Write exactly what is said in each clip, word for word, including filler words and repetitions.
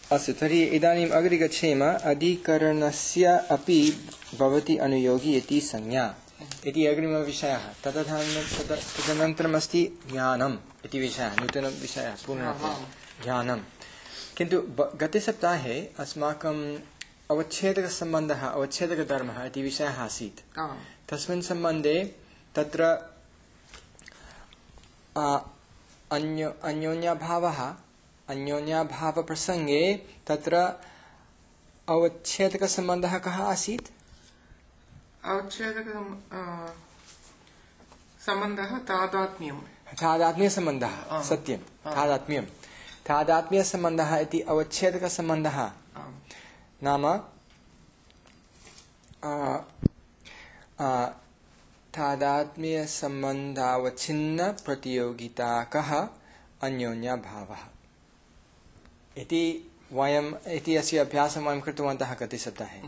अस्तु तर्हि इदानीम् अग्रे गच्छेम। अधिकरणस्य अपि भवति अनुयोगी इति संज्ञा इति अग्रिमविषयः। तदनन्तरमस्ति ज्ञानम् इति विषयः, नूतनविषयः पुनः ज्ञानं। किन्तु गते सप्ताहे अस्माकम् अवच्छेदकसम्बन्धः अवच्छेदकधर्मः इति विषयः आसीत्। तस्मिन् सम्बन्धे तत्र अन्यो अन्योन्यभावः अन्योन्यभावप्रसङ्गे तत्र अवच्छेदकसम्बन्धः कः आसीत्? अवच्छेदकसम्बन्धः तादात्म्यं तादात्म्यसम्बन्धः। सत्यं, तादात्म्यं तादात्म्यसम्बन्धः इति अवच्छेदकसम्बन्धः। नाम तादात्म्यसम्बन्धावच्छिन्न प्रतियोगिता कः अन्योन्यभावः इति वयम् इति अस्य अभ्यासं वयं कृतवन्तः गते सप्ताहे।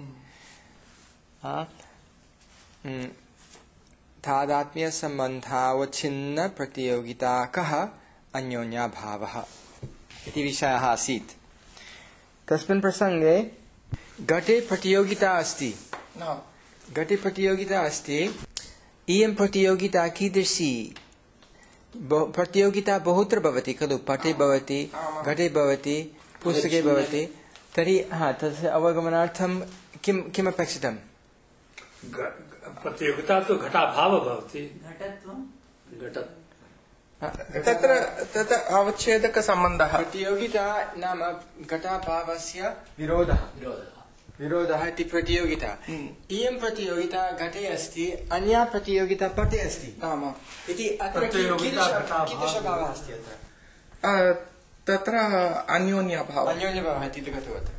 तादात्म्यसम्बन्धावच्छिन्न प्रतियोगिता कः अन्योन्यभावः इति विषयः आसीत्। तस्मिन् प्रसङ्गे घटे प्रतियोगिता अस्ति। घटे प्रतियोगिता अस्ति। इयं प्रतियोगिता कीदृशी? प्रतियोगिता बहुत्र भवति खलु। पटे भवति, घटे भवति, पुस्तके भवति। तर्हि हा तस्य अवगमनार्थं किं किम् अपेक्षितम्? प्रतियोगिता तु घटाभावः भवति। तत्र तत्र अवच्छेदकसम्बन्धः। प्रतियोगिता नाम घटाभावस्य विरोधः विरोधः इति प्रतियोगिता। इयं प्रतियोगिता घटे अस्ति, अन्या प्रतियोगिता पटे अस्ति इति अत्र कीदृशभावः अस्ति? अत्र तत्र अन्योन्यभावः अन्योन्यभावः इति लिखतु।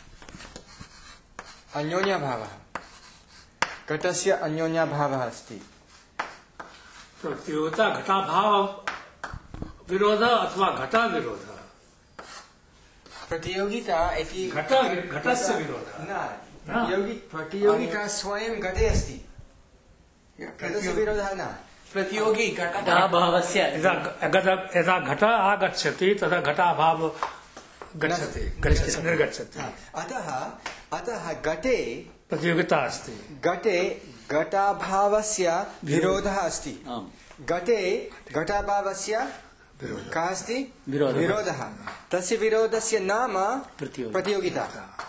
अन्योन्यभावः घटस्य अन्योन्यभावः अस्ति। प्रतियोगिता घटाभाव विरोधः अथवा घटा विरोधः? प्रतियोगिता इति घटस्य विरोधः न। प्रतियोगिता स्वयं घटे अस्ति, घटस्य विरोधः न। प्रतियोगी घटाभावस्य यदा घट आगच्छति तदा घटाभाव गच्छति निर्गच्छति। अतः अतः घटे प्रतियोगिता अस्ति। घटे घटाभावस्य विरोधः अस्ति। घटे घटाभावस्य कः अस्ति? विरोधः। तस्य विरोधस्य नाम प्रतियोगिता।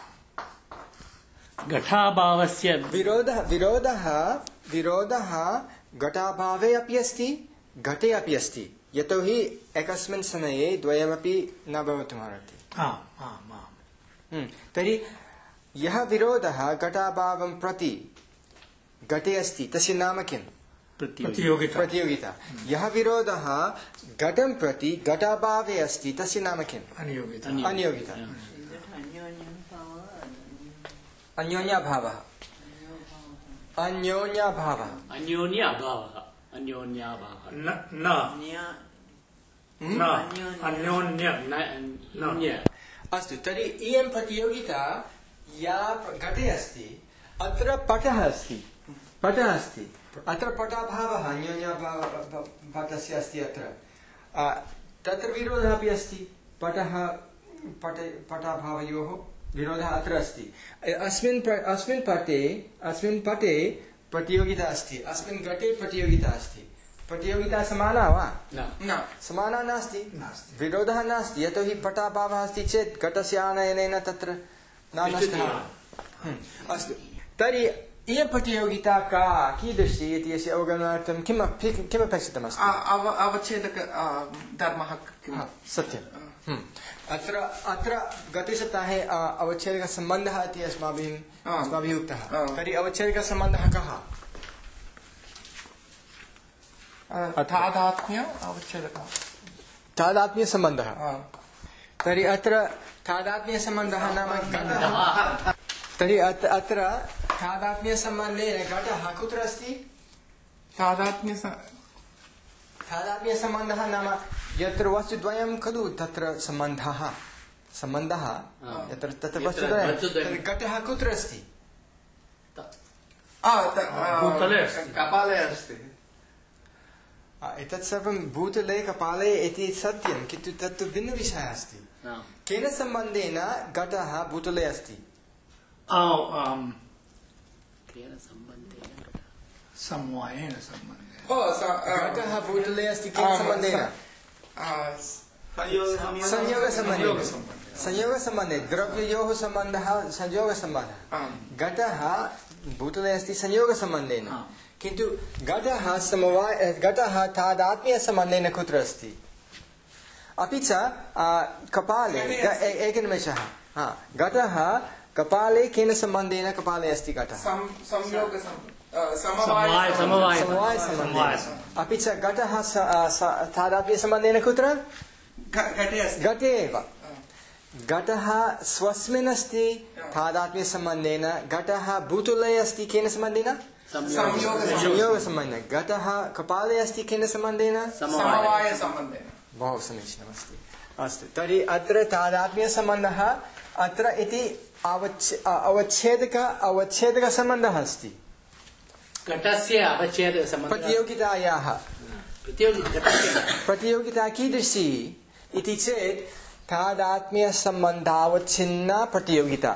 घटाभावस्य विरोधः विरोधः विरोधः घटाभावे अपि अस्ति, घटे अपि अस्ति। यतोहि एकस्मिन् समये द्वयमपि न भवितुमर्हति। तर्हि यः विरोधः घटाभावं प्रति घटे अस्ति तस्य नाम किम्? प्रतियोगिता। प्रतियोगिता। यः विरोधः घटं प्रति घटाभावे अस्ति तस्य नाम किम्? अनियोगिता। अनियोगिता। अन्योन्यभावः अन्योन्यभावः अन्योन्यभावः अन्योन्यभावः न न अन्योन्य। अस्तु तर्हि इयं प्रतियोगिता या घटे अस्ति, अत्र पटः अस्ति पटः अस्ति अत्र पटाभावः अन्योन्यभावस्य अस्ति। अत्र तत्र विरोधः अपि अस्ति। पटः पटे पटाभावयोः विरोधः अत्र अस्ति। अस्मिन् अस्मिन् पटे अस्मिन् पटे प्रतियोगिता अस्ति, अस्मिन् घटे प्रतियोगिता अस्ति। प्रतियोगिता समाना वा? न, समाना नास्ति। विरोधः नास्ति, यतोहि पटाभावः अस्ति चेत् घटस्य आनयनेन तत्र न नष्टः। अस्तु तर्हि इयं प्रतियोगिता का कीदृशी इति अस्य अवगमनार्थं किम् किमपेक्षितमस्ति? अवच्छेदक धर्मः। सत्यम्। अत्र अत्र गते सप्ताहे अवच्छेदकसम्बन्धः इति अस्माभिः अस्माभिः उक्तः। तर्हि अवच्छेदकसम्बन्धः कः? तादात्म्य अवच्छेदकः तादात्म्यसम्बन्धः। तर्हि अत्र तादात्म्यसम्बन्धः नाम तर्हि अत्र तादात्म्यसम्बन्धेन घटः कुत्र अस्ति? तादात्म्य तादात्म्यसम्बन्धः नाम यत्र वस्तुद्वयं खलु तत्र सम्बन्धः सम्बन्धः यत्र तत्र वस्तुद्वयं। घटः कुत्र अस्ति? कपाले अस्ति। एतत् सर्वं भूतले कपाले इति सत्यं किन्तु तत्तु भिन्नविषयः अस्ति केन सम्बन्धेन घटः भूतले अस्ति केन सम्बन्धेन समवायेन सम्बन्धेन ओ घटः भूतले अस्ति केन सम्बन्धेन संयोगसम्बन्धेन संयोगसम्बन्धे द्रव्ययोः सम्बन्धः संयोगसम्बन्धः घटः भूतले अस्ति संयोगसम्बन्धेन किन्तु घटः समवाय घटः तादात्म्यसम्बन्धेन कुत्र अस्ति अपि च कपाले एकनिमेषः घटः कपाले केन सम्बन्धेन कपाले अस्ति घटः समवायसम्बन्धेन अपि च घटः तादात्म्यसम्बन्धेन कुत्र घटे एव घटः स्वस्मिन् अस्ति तादात्म्यसम्बन्धेन घटः भूतले अस्ति केन सम्बन्धेन संयोगसम्बन्धेन घटः कपाले अस्ति केन सम्बन्धेन समवायसम्बन्धेन बहु समीचीनमस्ति अस्तु तर्हि अत्र तादात्म्यसम्बन्धः अत्र इति अवच्छेदक अवच्छेदकसम्बन्धः अस्ति घटस्य अवच्छेदकसम्बन्धः प्रतियोगितायाः प्रतियोगिता कीदृशी इति चेत् तादात्म्यसम्बन्धावच्छिन्ना प्रतियोगिता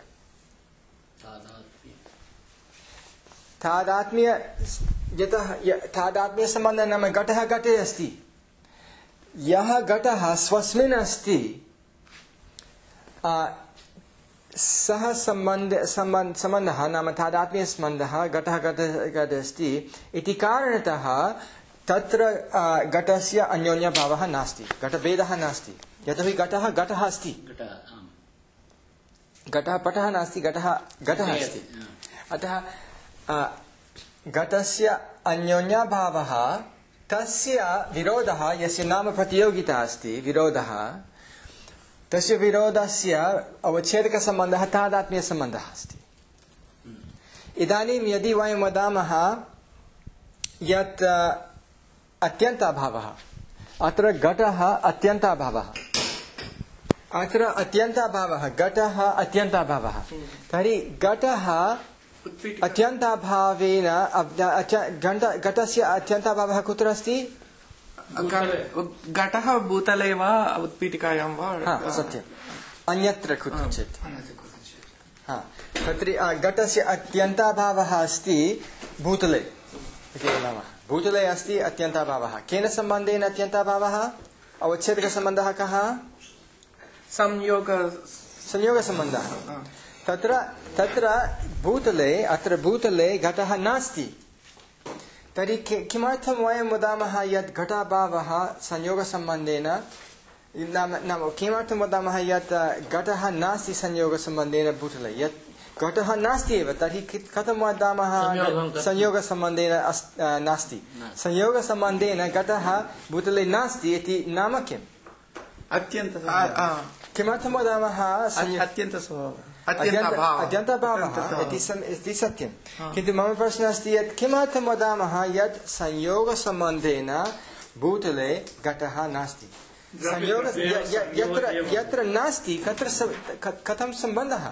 तादात्म्य यतः तादात्म्यसम्बन्धः नाम घटः घटे अस्ति यः घटः स्वस्मिन् अस्ति सः सम्बन्ध सम्बन्धः नाम तादात्म्यसम्बन्धः घटः घटे अस्ति इति कारणतः तत्र घटस्य अन्योन्यभावः नास्ति घटभेदः नास्ति यतोहि घटः घटः अस्ति घटः पटः नास्ति घटः घटः अस्ति अतः घटस्य अन्योन्यभावः तस्य विरोधः यस्य नाम प्रतियोगिता अस्ति विरोधः तस्य विरोधस्य अवच्छेदकसम्बन्धः तादात्म्यसम्बन्धः अस्ति इदानीं यदि वयं वदामः यत् अत्यन्ताभावः अत्र घटः अत्यन्ताभावः अत्र अत्यन्ताभावः घटः अत्यन्ताभावः तर्हि घटः अत्यन्ताभावेन घटस्य अत्यन्ताभावः कुत्र अस्ति घटः भूतले वा उत्पीठिकायां वा सत्यम् अन्यत्र कुत्रचित् तत्र घटस्य अत्यन्ताभावः अस्ति भूतले इति वदामः भूतले अस्ति अत्यन्ताभावः केन सम्बन्धेन अत्यन्ताभावः अवच्छेदकसम्बन्धः कः संयोग संयोगसम्बन्धः तत्र तत्र भूतले अत्र भूतले घटः नास्ति तर्हि किमर्थं वयं वदामः यत् घटाभावः संयोगसम्बन्धेन नाम नाम किमर्थं वदामः यत् घटः नास्ति संयोगसम्बन्धेन भूतले यत् घटः नास्ति एव तर्हि कथं वदामः संयोगसम्बन्धेन नास्ति संयोगसम्बन्धेन घटः भूतले नास्ति इति नाम किम् अत्यन्त किमर्थं वदामः अत्यन्तस्वभावः अत्यन्ताभावः इति सत्यं किन्तु मम प्रश्नः अस्ति यत् किमर्थं वदामः यत् संयोगसम्बन्धेन भूतले घटः नास्ति संयोग यत्र यत्र नास्ति तत्र कथं सम्बन्धः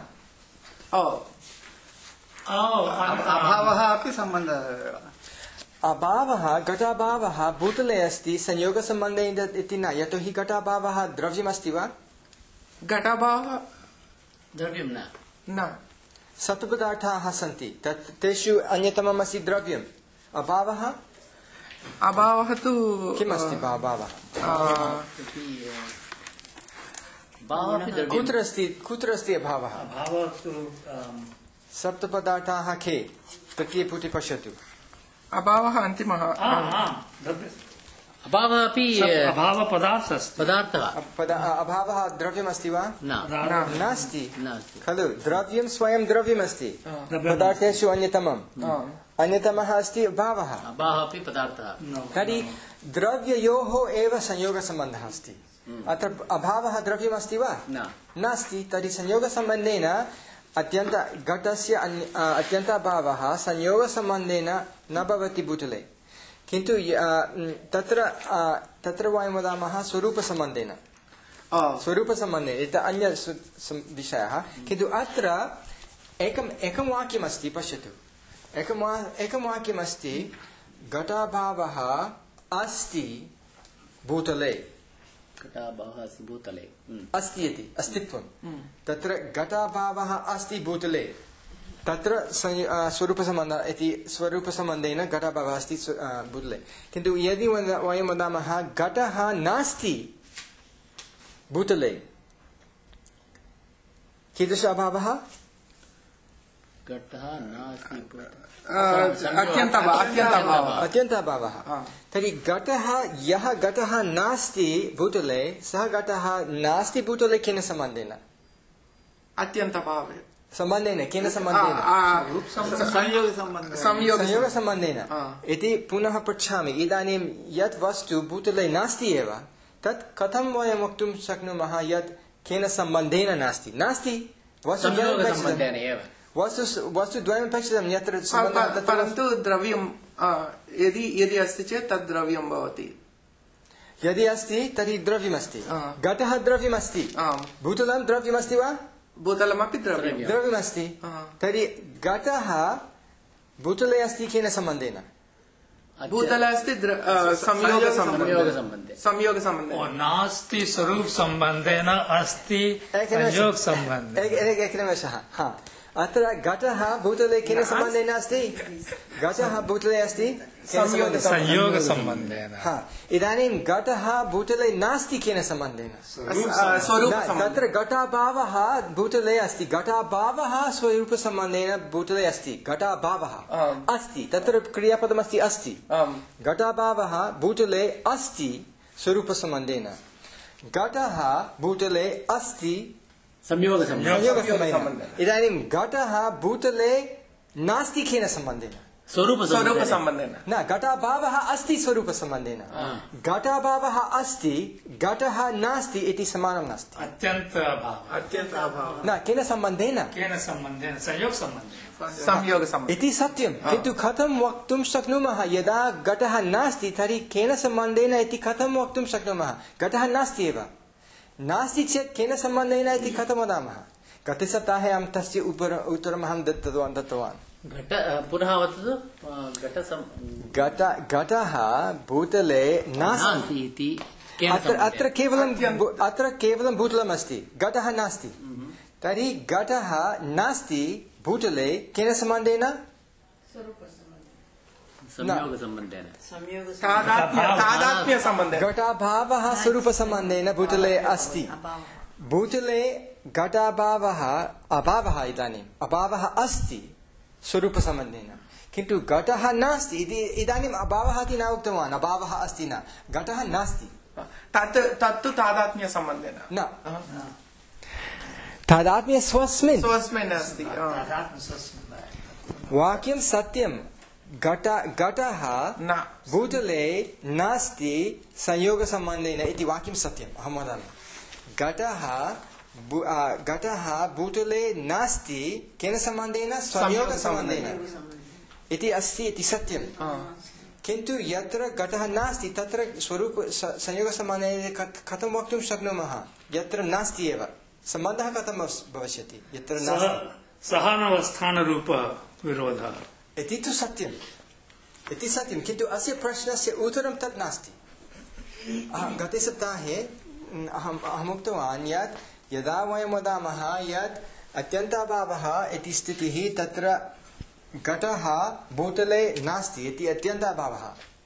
अभावः अपि सम्बन्धः अभावः घटाभावः भूतले अस्ति संयोगसम्बन्धेन इति न यतोहि घटाभावः द्रव्यमस्ति वा घटाभावः द्रव्यं न न सत्पदार्थाः सन्ति तत् तेषु अन्यतमम् अस्ति द्रव्यम् अभावः अभावः तु किमस्ति अभावः कुत्र अस्ति कुत्र अस्ति अभावः सप्तपदार्थाः के तृतीयपुटे पश्यतु अभावः अन्तिमः अभावः अपि अभावपदार्थः अस्ति पदार्थः अभावः द्रव्यमस्ति वा नास्ति खलु द्रव्यं स्वयं द्रव्यमस्ति पदार्थेषु अन्यतमम् अन्यतमः अस्ति अभावः अभावः अपि पदार्थः तर्हि द्रव्ययोः एव संयोगसम्बन्धः अस्ति अत्र अभावः द्रव्यमस्ति वा नास्ति तर्हि संयोगसम्बन्धेन अत्यन्त घटस्य अत्यन्ताभावः संयोगसम्बन्धेन न भवति भूतले किन्तु तत्र तत्र वयं वदामः स्वरूपसम्बन्धेन स्वरूपसम्बन्धेन एतत् अन्य विषयः किन्तु अत्र एकम् एकं वाक्यमस्ति पश्यतु एकं एकं वाक्यमस्ति घटाभावः अस्ति भूतले घटाभावः अस्ति भूतले अस्ति इति अस्तित्वं तत्र घटाभावः अस्ति भूतले तत्र स्वरूपसम्बन्धः इति स्वरूपसम्बन्धेन घटाभावः अस्ति भूतले किन्तु यदि वयं वदामः घटः नास्ति भूतले कीदृश अभावः घटः नास्ति अत्यन्ताभावः तर्हि घटः यः घटः नास्ति भूतले सः घटः नास्ति भूतले केन सम्बन्धेन अत्यन्तभावे सम्बन्धेन केन सम्बन्धेन संयोगसम्बन्धेन इति पुनः पृच्छामि इदानीं यत् वस्तु भूतले नास्ति एव तत् कथं वयं वक्तुं शक्नुमः यत् केन सम्बन्धेन नास्ति नास्ति संयोगसम्बन्धेन एव वस्तु वस्तुद्वयम् अपेक्षितं यत्र परन्तु द्रव्यं यदि यदि अस्ति चेत् तद् द्रव्यं भवति यदि अस्ति तर्हि द्रव्यमस्ति घटः द्रव्यमस्ति भूतलं द्रव्यमस्ति वा भूतलमपि द्रव्यं द्रव्यमस्ति तर्हि घटः भूतले अस्ति केन सम्बन्धेन भूतले अस्ति संयोगसम्बन्धे संयोगसम्बन्धे नास्ति स्वरूपसम्बन्धेन अस्ति संयोगसम्बन्धे एकनिमेषः हा अत्र घटः भूतले केन सम्बन्धेन अस्ति घटः भूतले अस्ति संयोगसम्बन्धेन हा इदानीं घटः भूतले नास्ति केन सम्बन्धेन तत्र घटाभावः भूतले अस्ति घटाभावः स्वरूपसम्बन्धेन भूतले अस्ति घटाभावः अस्ति तत्र क्रियापदमस्ति अस्ति घटाभावः भूतले अस्ति स्वरूपसम्बन्धेन घटः भूतले अस्ति संयोगसम्बन्धेन इदानीं घटः भूतले नास्ति केन सम्बन्धेन स्वरूपसम्बन्धेन न घटाभावः अस्ति स्वरूपसम्बन्धेन घटाभावः अस्ति घटः नास्ति इति समानं नास्ति अत्यन्ताभावः न केन सम्बन्धेन केन सम्बन्धेन संयोगसम्बन्धेन संयोगसम्बन्धेन इति सत्यं किन्तु कथं वक्तुं शक्नुमः यदा घटः नास्ति तर्हि केन सम्बन्धेन इति कथं वक्तुं शक्नुमः घटः नास्ति एव नास्ति चेत् केन सम्बन्धेन इति कथं वदामः गतसप्ताहे अहं तस्य उत्तरम् अहं दत्तवान् दत्तवान् घट पुनः वदतु घट घटः भूतले नास्ति इति अत्र अत्र केवलं अत्र केवलं भूतलम् अस्ति घटः नास्ति तर्हि घटः नास्ति भूतले केन सम्बन्धेन घटाभावः स्वरूपसम्बन्धेन भूतले अस्ति भूतले घटाभावः अभावः इदानीम् अभावः अस्ति स्वरूपसम्बन्धेन किन्तु घटः नास्ति इति इदानीम् अभावः इति न उक्तवान् अभावः अस्ति न घटः नास्ति तत् तत्तु तादात्म्यसम्बन्धेन न तादात्म्य स्वस्मिन् स्वस्मिन् अस्ति वाक्यं सत्यं घट घटः भूतले नास्ति संयोगसम्बन्धेन इति वाक्यं सत्यम् अहं वदामि घटः घटः भूतले नास्ति केन सम्बन्धेन संयोगसम्बन्धेन इति अस्ति इति सत्यं किन्तु यत्र घटः नास्ति तत्र स्वरूप संयोगसम्बन्धेन कथं वक्तुं शक्नुमः यत्र नास्ति एव सम्बन्धः कथं भविष्यति यत्र नास्ति सहानवस्थानरूपविरोधः इति तु सत्यम् इति सत्यं किन्तु अस्य प्रश्नस्य उत्तरं तत् नास्ति गते सप्ताहे अहम् अहम् उक्तवान् यत् यदा वयं वदामः यत् अत्यन्ताभावः इति स्थितिः तत्र घटः भूतले नास्ति इति अत्यन्ताभावः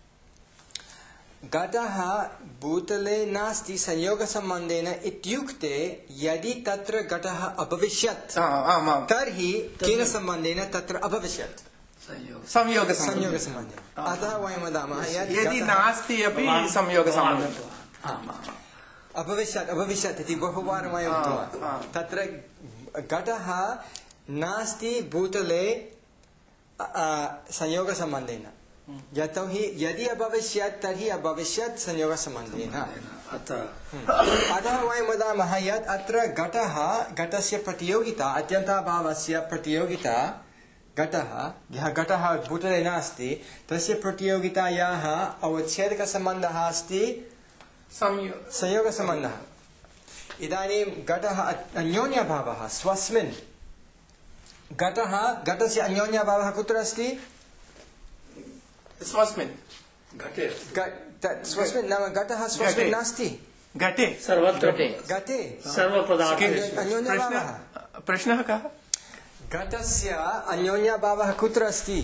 घटः भूतले नास्ति संयोगसम्बन्धेन इत्युक्ते यदि तत्र घटः अभविष्यत् तर्हि केन सम्बन्धेन तत्र अभविष्यत् संयोगसम्बन्धेन अतः वयं वदामः यदि नास्ति अपि संयोगसम्बन्धः अभविष्यत् अभविष्यत् इति बहुवारं वयं उक्तवान् तत्र घटः नास्ति भूतले संयोगसम्बन्धेन यतोहि यदि अभविष्यत् तर्हि अभविष्यत् संयोगसम्बन्धेन अतः वयं वदामः यत् अत्र घटः घटस्य प्रतियोगिता अत्यन्ताभावस्य प्रतियोगिता घटः यः घटः भूतले नास्ति तस्य प्रतियोगितायाः अवच्छेदकसम्बन्धः अस्ति संयोगसम्बन्धः इदानीं घटः अन्योन्यभावः स्वस्मिन् घटः घटस्य अन्योन्यभावः कुत्र अस्ति स्वस्मिन् तत् स्वस्मिन् नाम घटः स्वस्मिन् नास्ति घटे सर्वत्र घटे घटे सर्वपदार्थेषु अन्योन्यभावः प्रश्नः कः घटस्य अन्योन्यभावः कुत्र अस्ति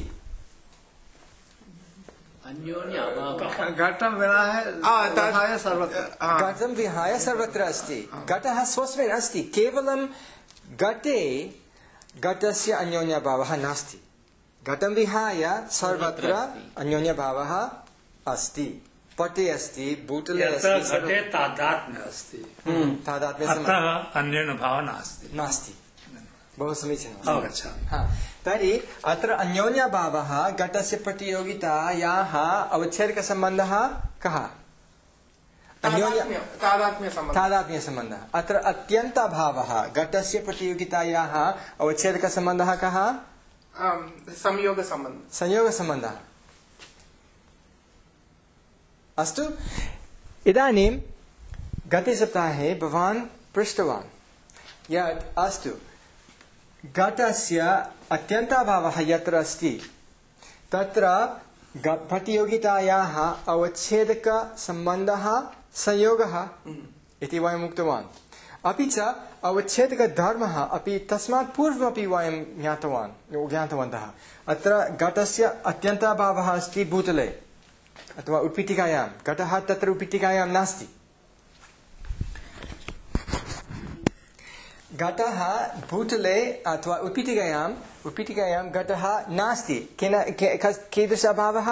अन्योन्य अभावः घटं विहाय आ, तत्- विहाय सर्वत्र आ, घटं विहाय सर्वत्र अस्ति घटः स्वस्मिन् अस्ति केवलं घटे घटस्य अन्योन्यभावः नास्ति घटं विहाय सर्वत्र अन्योन्यभावः अस्ति पटे अस्ति भूतले यत्र अस्ति सर्व- घटे तादात्म्य अस्ति हम्म, तादात्म्य सम- अतः अन्योन्यभावः नास्ति नास्ति बहु समीचीनम् अवगच्छामि हा, तर्हि अत्र अन्योन्यभावः घटस्य प्रतियोगितायाः अवच्छेदकसम्बन्धः कः अन्योन्य तादात्म्य तादात्म्यसम्बन्धः तादात्म्यसम्बन्धः अत्र अत्यन्ताभावः घटस्य प्रतियोगितायाः अवच्छेदकसम्बन्धः कः आम्, संयोगसम्बन्धः संयोगसम्बन्धः अस्तु इदानीं गते सप्ताहे भवान् पृष्टवान् यत् अस्तु घटस्य अत्यन्ताभावः यत्र अस्ति तत्र घ- प्रतियोगितायाः अवच्छेदकसम्बन्धः संयोगः इति वयम् उक्तवान् अपि च अवच्छेदकधर्मः अपि तस्मात् पूर्वमपि वयं ज्ञातवान् ज्ञातवन्तः अत्र घटस्य अत्यन्ताभावः अस्ति भूतले अथवा उत्पीठिकायां घटः तत्र उत्पीठिकायां नास्ति घटः भूतले अथवा उत्पीठिकायाम् उत्पीठिकायां घटः नास्ति केन के- कस्- कीदृशभावः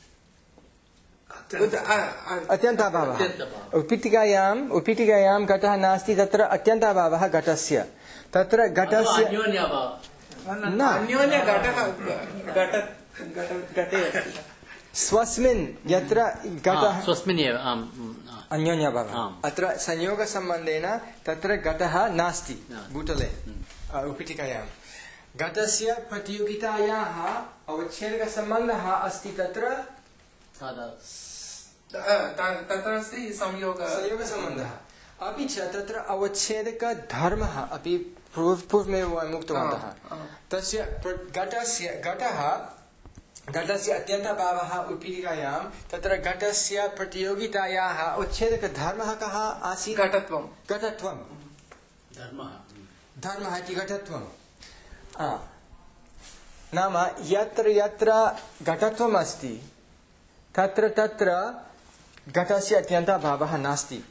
उत- आ- आ- अत्यन्ताभावः अत्यन्ताभावः। उत्पीठिकायाम् उत्पीठिकायां घटः नास्ति तत्र अत्यन्ताभावः घटस्य तत्र घटस्य अन्योन्य अभावः न अन्योन्य घटः घट घट- घटे अस्ति स्वस्मिन् यत्र घटः स्वस्मिन्नेव आम् अन्योन्यभावः आम्। अत्र संयोगसम्बन्धेन तत्र घटः नास्ति नास्ति। भूतले अ, उत्पीठिकायां घटस्य प्रतियोगितायाः अवच्छेदकसम्बन्धः अस्ति तत्र तादा त- तत्र अस्ति संयोग संयोगसम्बन्धः अपि च तत्र अवच्छेदकधर्मः अपि पूर्व- पूर्वमेव वयम् उक्तवन्तः आ, आ। तस्य प्र- घटस्य घटः घटस्य अत्यन्तभावः उत्पीठिकायां तत्र घटस्य प्रतियोगितायाः अवच्छेदकधर्मः कः आसीत् घटत्वं घटत्वं धर्मः धर्मः इति घटत्वम् आ, नाम यत्र यत्र घटत्वम् अस्ति तत्र तत्र घटस्य अत्यन्तभावः नास्ति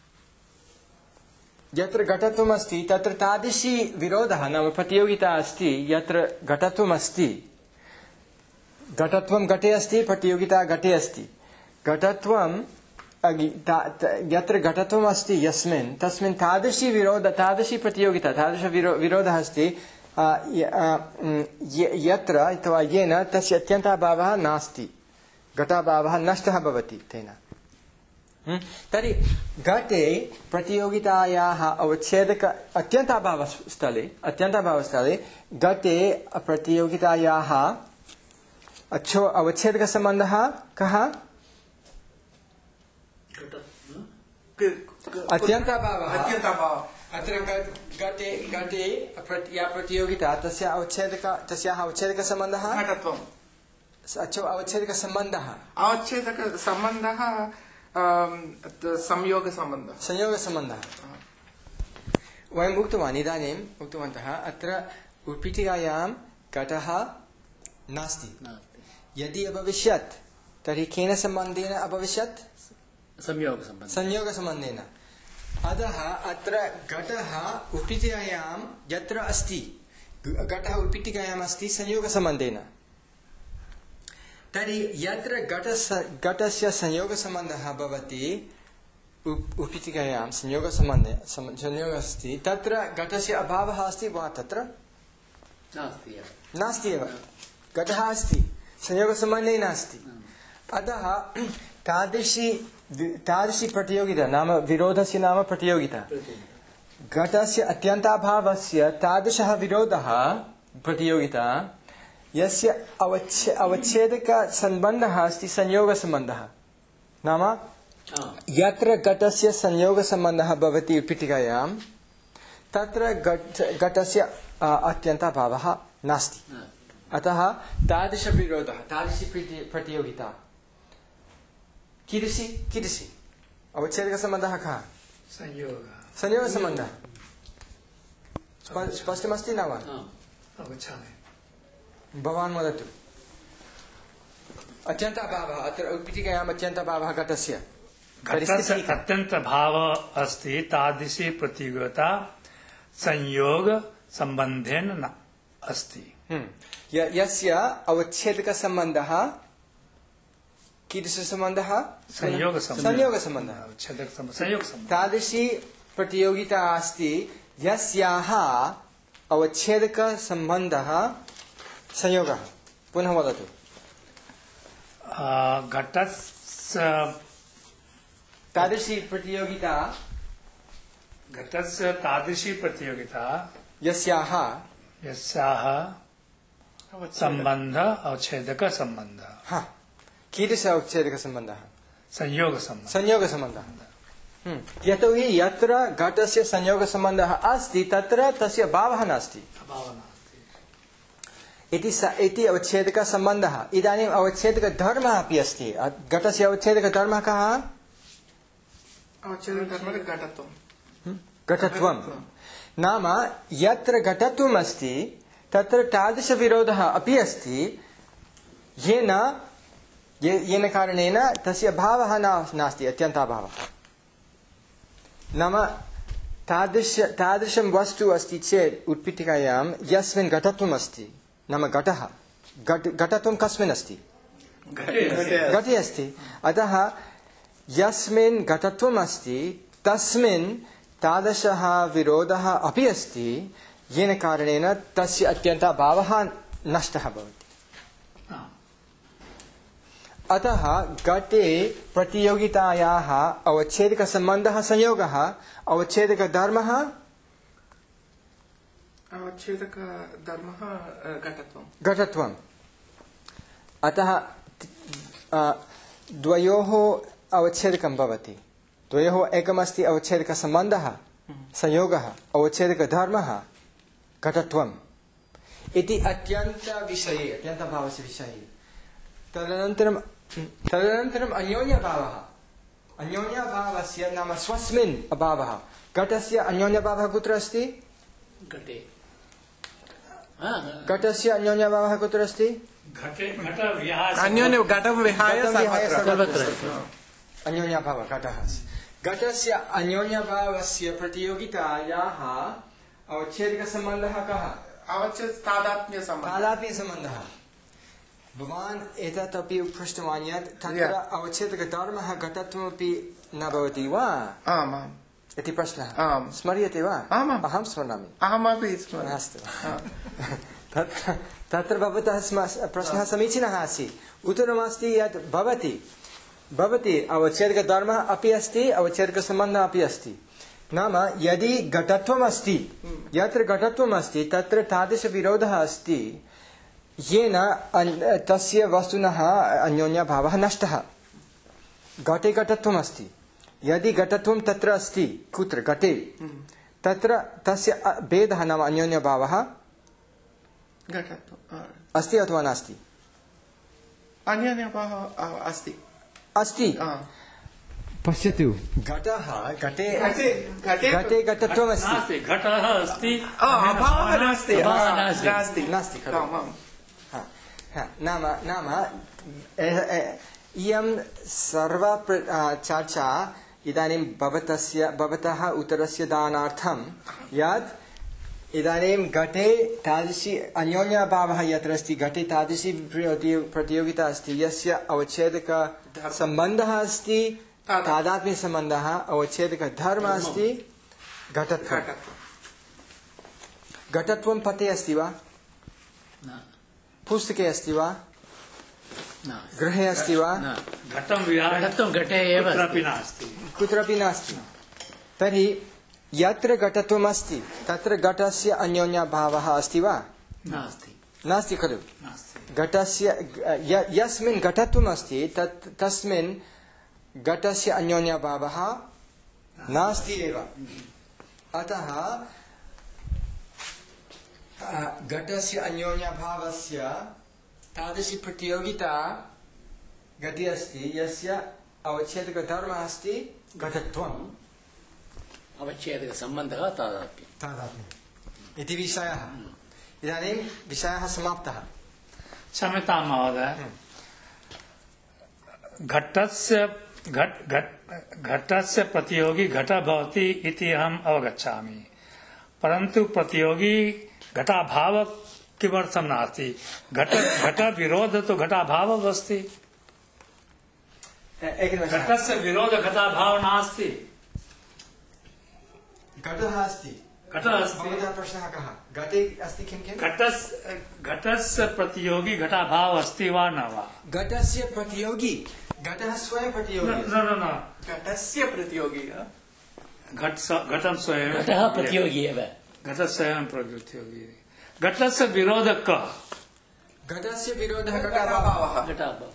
यत्र घटत्वम् अस्ति तत्र तादृशी विरोधः नाम प्रतियोगिता अस्ति यत्र घटत्वम् अस्ति घटत्वं घटे अस्ति प्रतियोगिता घटे अस्ति घटत्वं अगि- ता- त- यत्र घटत्वम् अस्ति यस्मिन् तस्मिन् तादृशी विरोध तादृशी प्रतियोगिता तादृश विरो विरोधः अस्ति आ, य- आ, म्, य- यत्र अथवा येन तस्य अत्यन्ताभावः नास्ति घटाभावः नष्टः भवति तेन म्, तर्हि घटे प्रतियोगितायाः अवच्छेदक अत्यन्ताभावस्थले अत्यन्ताभावस्थले घटे प्रतियोगितायाः अच्छो अवच्छेदकसम्बन्धः कः अत्यन्ताभावः अत्यन्ताभावः अत्र घ- घटे घटे प्रति- या प्रतियोगिता तस्य अवच्छेदक तस्याः अवच्छेदकसम्बन्धः घटत्वम् अच्छो अवच्छेदकसम्बन्धः अवच्छेदकसम्बन्धः आम्, त- संयोगसम्बन्धः संयोगसम्बन्धः वयम् उक्तवान् इदानीम् उक्तवन्तः अत्र उत्पीठिकायां घटः नास्ति नास्ति यदि अभविष्यत् तर्हि केन सम्बन्धेन अभविष्यत् संयोगसम्बन्धः संयोगसम्बन्धेन अतः अत्र घटः उत्पीठिकायां यत्र अस्ति घटः उत्पीठिकायाम् अस्ति संयोगसम्बन्धेन तर्हि यत्र घटस्य घटस्य संयोगसम्बन्धः भवति उप- उत्पीठिकायां संयोगसम्बन्धे सम- संयोगः अस्ति तत्र घटस्य अभावः अस्ति वा तत्र नास्ति एव नास्ति एव घटः अस्ति संयोगसम्बन्धे नास्ति अतः तादृशी तादृशी प्रतियोगिता नाम विरोधस्य नाम प्रतियोगिता घटस्य अत्यन्ताभावस्य तादृशः विरोधः प्रतियोगिता यस्य अवच्छे अवच्छेदकसम्बन्धः अस्ति संयोगसम्बन्धः नाम यत्र घटस्य संयोगसम्बन्धः भवति उत्पीठिकायां तत्र घट घटस्य अ, अत्यन्ताभावः नास्ति अतः तादृशविरोधः तादृशी प्रति- प्रतियोगिता कीदृशी कीदृशी अवच्छेदकसम्बन्धः कः संयोगः संयोगसम्बन्धः स्पष्टमस्ति न वा अवगच्छामि भवान् वदतु अत्यन्ताभावः अत्र उत्पीठिकायाम् अत्यन्ताभावः घटस्य घटस्य अत्यन्तभावः अस्ति तादृशी प्रतियोगिता संयोग सम्बन्धेन न अस्ति यस्य अवच्छेदकसम्बन्धः कीदृशसम्बन्धः संयोगसम्बन्धः तादृशी प्रतियोगिता अस्ति यस्याः अवच्छेदकसम्बन्धः संयोगः पुनः वदतु घटस्य तादृशी प्रतियोगिता घटस्य तादृशी प्रतियोगिता यस्याः यस्याः सम्बन्ध अवच्छेदक सम्बन्ध हाँ कीदृश अवच्छेदकसम्बन्धः संयोगसम्बन्धः संयोगसम्बन्धः यतोहि यत्र घटस्य संयोगसम्बन्धः अस्ति तत्र तस्य भावः नास्ति इति इति अवच्छेदकसम्बन्धः इदानीम् अवच्छेदकधर्मः अपि अस्ति घटस्य अवच्छेदकधर्मः कः घटत्वं नाम यत्र घटत्वम् अस्ति तत्र तादृशविरोधः अपि अस्ति येन येन कारणेन तस्य भावः नास्ति अत्यन्ताभावः नाम तादृश तादृशं वस्तु अस्ति चेत् उत्पीठिकायां यस्मिन् घटत्वम् अस्ति नाम घटः घटत्वं कस्मिन् अस्ति घटे अस्ति अतः यस्मिन् घटत्वम् अस्ति तस्मिन् तादृशः विरोधः अपि अस्ति येन कारणेन तस्य अत्यन्ताभावः नष्टः भवति अतः घटे प्रतियोगितायाः अवच्छेदकसम्बन्धः संयोगः अवच्छेदकधर्मः अवच्छेदकधर्मः घटत्वं घटत्वम् अतः द्वयोः अवच्छेदकं भवति द्वयोः एकमस्ति अवच्छेदकसम्बन्धः संयोगः अवच्छेदकधर्मः घटत्वम् इति अत्यन्तविषये अत्यन्तभावस्य विषये तदनन्तरं तदनन्तरम् अन्योन्यभावः अन्योन्यभावस्य नाम स्वस्मिन् अभावः घटस्य अन्योन्यभावः कुत्र अस्ति घटे घटस्य अन्योन्यभावः कुत्र अस्ति अन्योन्य घटं विहाय अन्योन्यभावः घटः घटस्य अन्योन्यभावस्य प्रतियोगितायाः अवच्छेदकसम्बन्धः कः तादात्म्यसम्बन्धः तादात्म्यसम्बन्धः भवान् एतत् अपि पृष्टवान् यत् तत्र अवच्छेदकधर्मः घटत्वमपि न भवति वा आमाम् इति प्रश्नः आम् स्मर्यते वा आमाम् अहं स्मरामि अहमपि स्मरामि अस्तु तत्र तत्र भवतः प्रश्नः समीचीनः आसीत् उत्तरमस्ति यत् भवति भवति अवच्छेदकधर्मः अपि अस्ति अवच्छेदकसम्बन्धः अपि अस्ति नाम यदि घटत्वम् अस्ति यत्र घटत्वम् अस्ति तत्र तादृशविरोधः अस्ति येन तस्य वस्तुनः अन्योन्यभावः नष्टः घटे घटत्वम् अस्ति यदि घटत्वं तत्र अस्ति कुत्र घटे तत्र तस्य भेदः नाम अन्योन्यभावः अस्ति अथवा नास्ति अन्योन्यभावः अस्ति अस्ति पश्यतु घटः घटे घटे घटत्वम् अस्ति घटः अस्ति अभावः नास्ति नास्ति नाम नाम इयं सर्वा चर्चा इदानीं भवतस्य भवतः उत्तरस्य दानार्थं यत् इदानीं घटे तादृशी अन्योन्यभावः यत्र अस्ति घटे तादृशी प्रतियोगिता अस्ति यस्य अवच्छेदकसम्बन्धः अस्ति तादात्म्यसम्बन्धः अवच्छेदकधर्मः अस्ति घटत्वं घटत्वं पटे अस्ति वा पुस्तके अस्ति वा गृहे अस्ति वा घटं विहाय घटत्वं घटे एव कुत्रापि नास्ति कुत्रापि नास्ति तर्हि यत्र घटत्वम् अस्ति तत्र घटस्य अन्योन्यभावः अस्ति वा नास्ति नास्ति खलु घटस्य यस्मिन् घटत्वम् अस्ति तत् तस्मिन् घटस्य अन्योन्यभावः नास्ति एव अतः घटस्य अन्योन्यभावस्य तादृशी प्रतियोगिता घटे अस्ति यस्य अवच्छेदकधर्मः अस्ति घटत्वम् अवच्छेदकसम्बन्धः तादात्म्यं तादात्म्यम् इति विषयः इदानीं विषयः समाप्तः क्षम्यतां महोदय घटस्य घट घट घटस्य प्रतियोगी घट भवति इति अहम् अवगच्छामि परन्तु प्रतियोगी घटाभाव किमर्थं नास्ति घट घट विरोध तो घटाभावः अस्ति घटस्य विरोध घटाभावः नास्ति घटः अस्ति घटः अस्ति भवतः प्रश्नः कः घटे अस्ति किं किं घटस्य घटस्य प्रतियोगी घटाभावः अस्ति वा न वा घटस्य प्रतियोगी घटः स्वयं प्रतियोगी न न न घटस्य प्रतियोगी घट घटं स्वयं घटः प्रतियोगी एव घटः स्वयं प्रतियोगी घटस्य विरोधः कः घटस्य विरोधः घटाभावः घटाभावः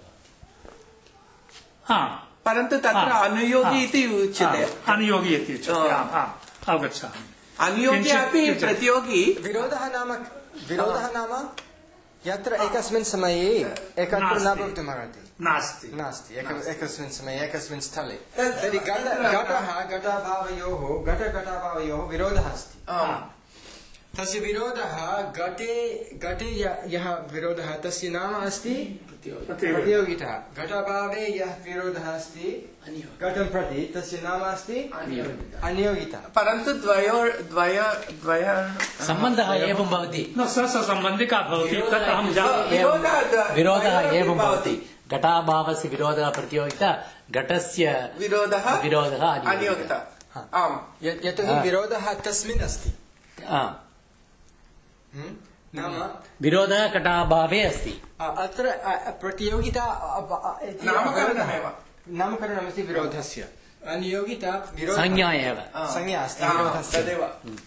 हा परन्तु तत्र अनुयोगी इति उच्यते अनुयोगी इति उच्यते आम् आम् अवगच्छामि अनुयोगी अपि प्रतियोगी विरोधः नाम विरोधः नाम यत्र एकस्मिन् समये एकत्र न भवितुमर्हति नास्ति नास्ति एक- एकस्मिन् समये एकस्मिन् स्थले तर्हि घट घटः घटाभावयोः घट घटाभावयोः विरोधः अस्ति तस्य विरोधः घटे घटे य- यः विरोधः तस्य नाम अस्ति प्रतियोगिता घटाभावे यः विरोधः अस्ति घटं प्रति तस्य नाम अस्ति अनियोगिता परन्तु द्वयो द्वय द्वय सम्बन्धः एवं भवति न स स सम्बन्धिका भवति तत् अहं जानामि विरोधः विरोधः एवं भवति घटाभावस्य विरोधः प्रतियोगिता घटस्य विरोधः विरोधः अनियोगिता आम् य- यतोहि विरोधः तस्मिन् अस्ति हा, हम्म? नाम विरोधः घटाभावे अस्ति अ- अत्र अ- अ- प्रतियोगिता अ- अ- इति नामकरणमेव नामकरणमस्ति विरोधस्य अनियोगिता विरोधः संज्ञा एव संज्ञा अस्ति आम्, विरोधस्य तदेव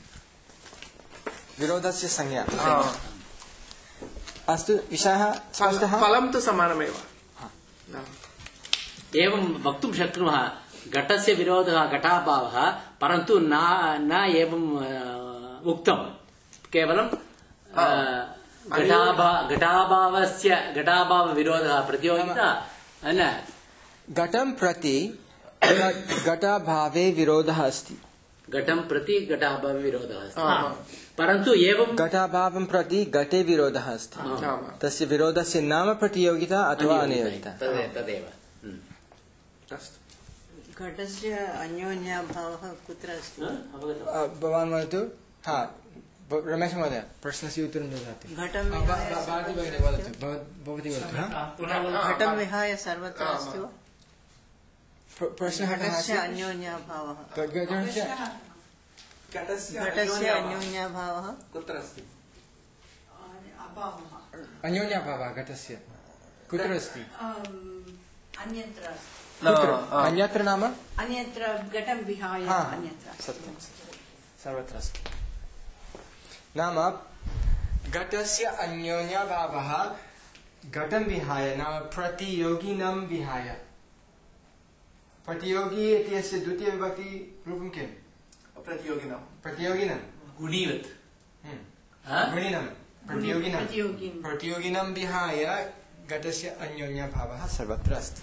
विरोधस्य संज्ञा अस्तु विषयः स्पष्टः फलं तु समानमेव एवं वक्तुं शक्नुमः घटस्य विरोधः घटाभावः परन्तु न न एवं अ, उक्तं केवलं अ, घटाभा घटाभावस्य घटाभावविरोधः प्रतियोगिता न घटं प्रति घटाभावे विरोधः अस्ति घटं प्रति घटाभावविरोधः अस्ति आम्। परन्तु एवं घटाभावं प्रति घटे विरोधः अस्ति आम्। तस्य विरोधस्य नाम प्रतियोगिता अथवा अनियोगिता तदेव तदेव हम्म। अस्तु घटस्य अन्योन्याभावः कुत्र अस्ति अवगतम्? अ, भवान् वदतु हा ब- रमेश महोदय प्रश्नस्य उत्तरं ददाति घटं अ, ब- ब- भारती भगिनी वदतु भव- भवती वदतु हा? घटं विहाय सर्वत्र अस्ति वा प्र- प्रश्नः कः घटस्य आसीत्? अन्योन्याभावः ग- ग- घटस्य घटस्य अन्योन्याभावः कुत्र अस्ति अन्योन्याभावः घटस्य कुत्र अस्ति अन्यत्र कुत्र? अन्यत्र नाम अन्यत्र घटं विहाय हा, अन्यत्र सत्यं सत्यं। सर्वत्र अस्ति नाम घटस्य अन्योन्याभावः घटं विहाय नाम प्रतियोगिनं विहाय प्रतियोगी इत्यस्य द्वितीयविभक्ति रूपं किम् प्रतियोगिनः प्रतियोगिनं गुणीवत् हम्म। हा? गुणिनं प्रतियोगिनं प्रतियोगिनं। प्रतियोगिनं विहाय घटस्य अन्योन्यभावः सर्वत्र अस्ति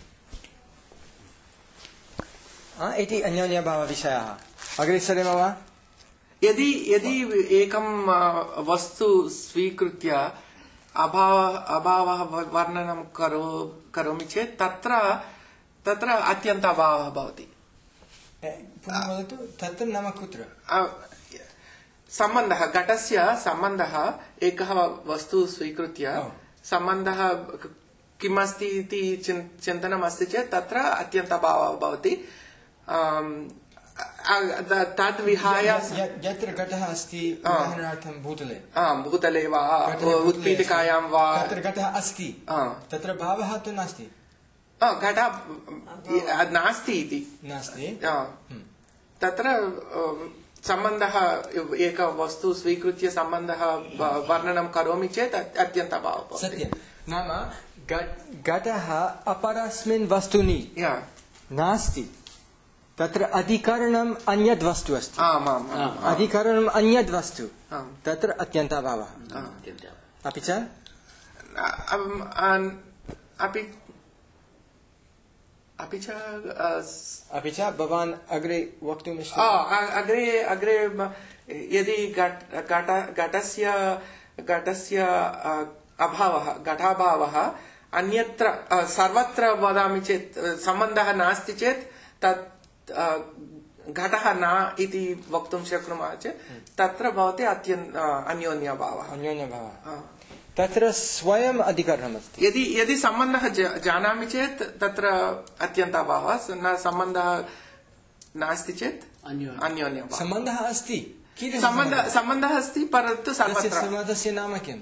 आ, इति अन्योन्यभावविषयः अग्रे सरेम वा यदि यदि एकं अ, वस्तु स्वीकृत्य अभाव अभावः व- वर्णनं करो करोमि चेत् तत्र तत्र अत्यन्ताभावः भवति ए, पुनः वदतु तत्र नाम कुत्र अ, सम्बन्धः घटस्य सम्बन्धः एकः वस्तु स्वीकृत्य ओ। सम्बन्धः क- किमस्ति इति चिन्- चिन्तनम् अस्ति चेत् तत्र अत्यन्ताभावः भवति आम्, अ- द- तद् विहाय य- यत्र घटः अस्ति उदाहरणार्थं भूतले आम्, भूतले वा घटः भूतले उत्पीठिकायां अस्ति, वा तत्र घटः अस्ति आ, तत्र भावः तु नास्ति आ, घट नास्ति इति नास्ति आ, तत्र अ, सम्बन्धः एक वस्तु स्वीकृत्य सम्बन्धः व- वर्णनं करोमि चेत् अ- अत्यन्तभावः भवति। सत्यं नाम घ- घटः अपरस्मिन् वस्तुनि या, नास्ति तत्र अधिकरणम् अन्यद् वस्तु अस्ति आम् आम् आम्, आम्। अधिकरणम् अन्यद् वस्तु आम्। तत्र अत्यन्ताभावः अपि च अ- अम्, अन्- अपि अपि च अ, अपि च भवान् अग्रे वक्तुम् आ, इच्छति अ- अग्रे अग्रे म- यदि घट घट घटस्य घटस्य अ, अभावः घटाभावः अन्यत्र अ, सर्वत्र वदामि चेत् अ, सम्बन्धः नास्ति चेत् तत् अ, घटः न इति वक्तुं शक्नुमः चेत् तत्र भवति अत्यन् अ, अन्योन्यभावः अन्योन्यभावः अ, तत्र स्वयम् अधिकरणमस्ति यदि यदि सम्बन्धः ज- जानामि चेत् तत्र अत्यन्ताभावः स- न सम्बन्धः नास्ति चेत् अन्योन्य। अन्योन्यभावः सम्बन्धः अस्ति कीदृशः सम्बन्धः सम्बन्धः अस्ति परन्तु तस्य सर्वत्र सम्बन्धस्य नाम किम्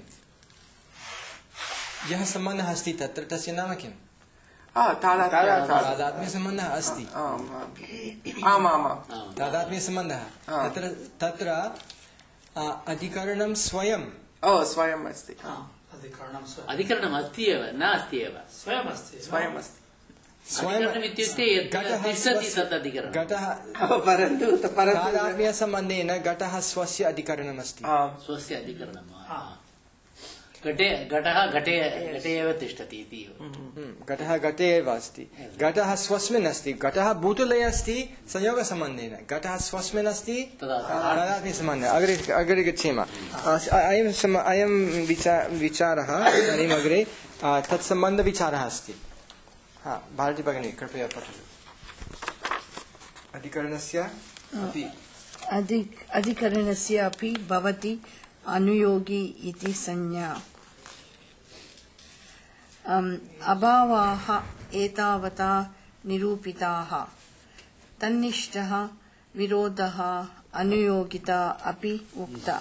यः सम्बन्धः अस्ति तत्र तस्य नाम किम् आ, तादात्म्य- तादात्म्यसम्बन्धः अस्ति आम्, आम् आम् आम् तादात्म्यसम्बन्धः आ। तत्र तत्र आ, अधिकरणं स्वयं ओ स्वयम् अस्ति अधिकरणं स्वयं अधिकरणम् अस्ति एव न अस्ति एव स्वयमस्ति स्वयम् अस्ति अधिकरणम् इत्युक्ते यत् घटः तिष्ठति स्वस्य- तत् अधिकरणम् घटः परन्तु परन्तु तादात्म्यसम्बन्धेन घटः स्वस्य अधिकरणमस्ति आम्, स्वस्य अधिकरणम् घटे घटः घटे घटे एव तिष्ठति इति हम्म, घटः घटे एव अस्ति घटः स्वस्मिन् अस्ति घटः भूतले अस्ति संयोगसम्बन्धेन घटः स्वस्मिन् अस्ति तदा तादात्म्यसम्बन्धः अग्रे अग्रे गच्छेम अस- अयं सम- अयं विचा- विचारः इदानीम् अग्रे आ, तत्सम्बन्धविचारः अस्ति हा भारती भगिनी कृपया पठतु अधिकरणस्य अपि अधिक अधिकरणस्य अपि भवति अनुयोगी इति संज्ञा अम्, अभावाः एतावता निरूपिताः तन्निष्ठः विरोधः अनुयोगिता अपि उक्ता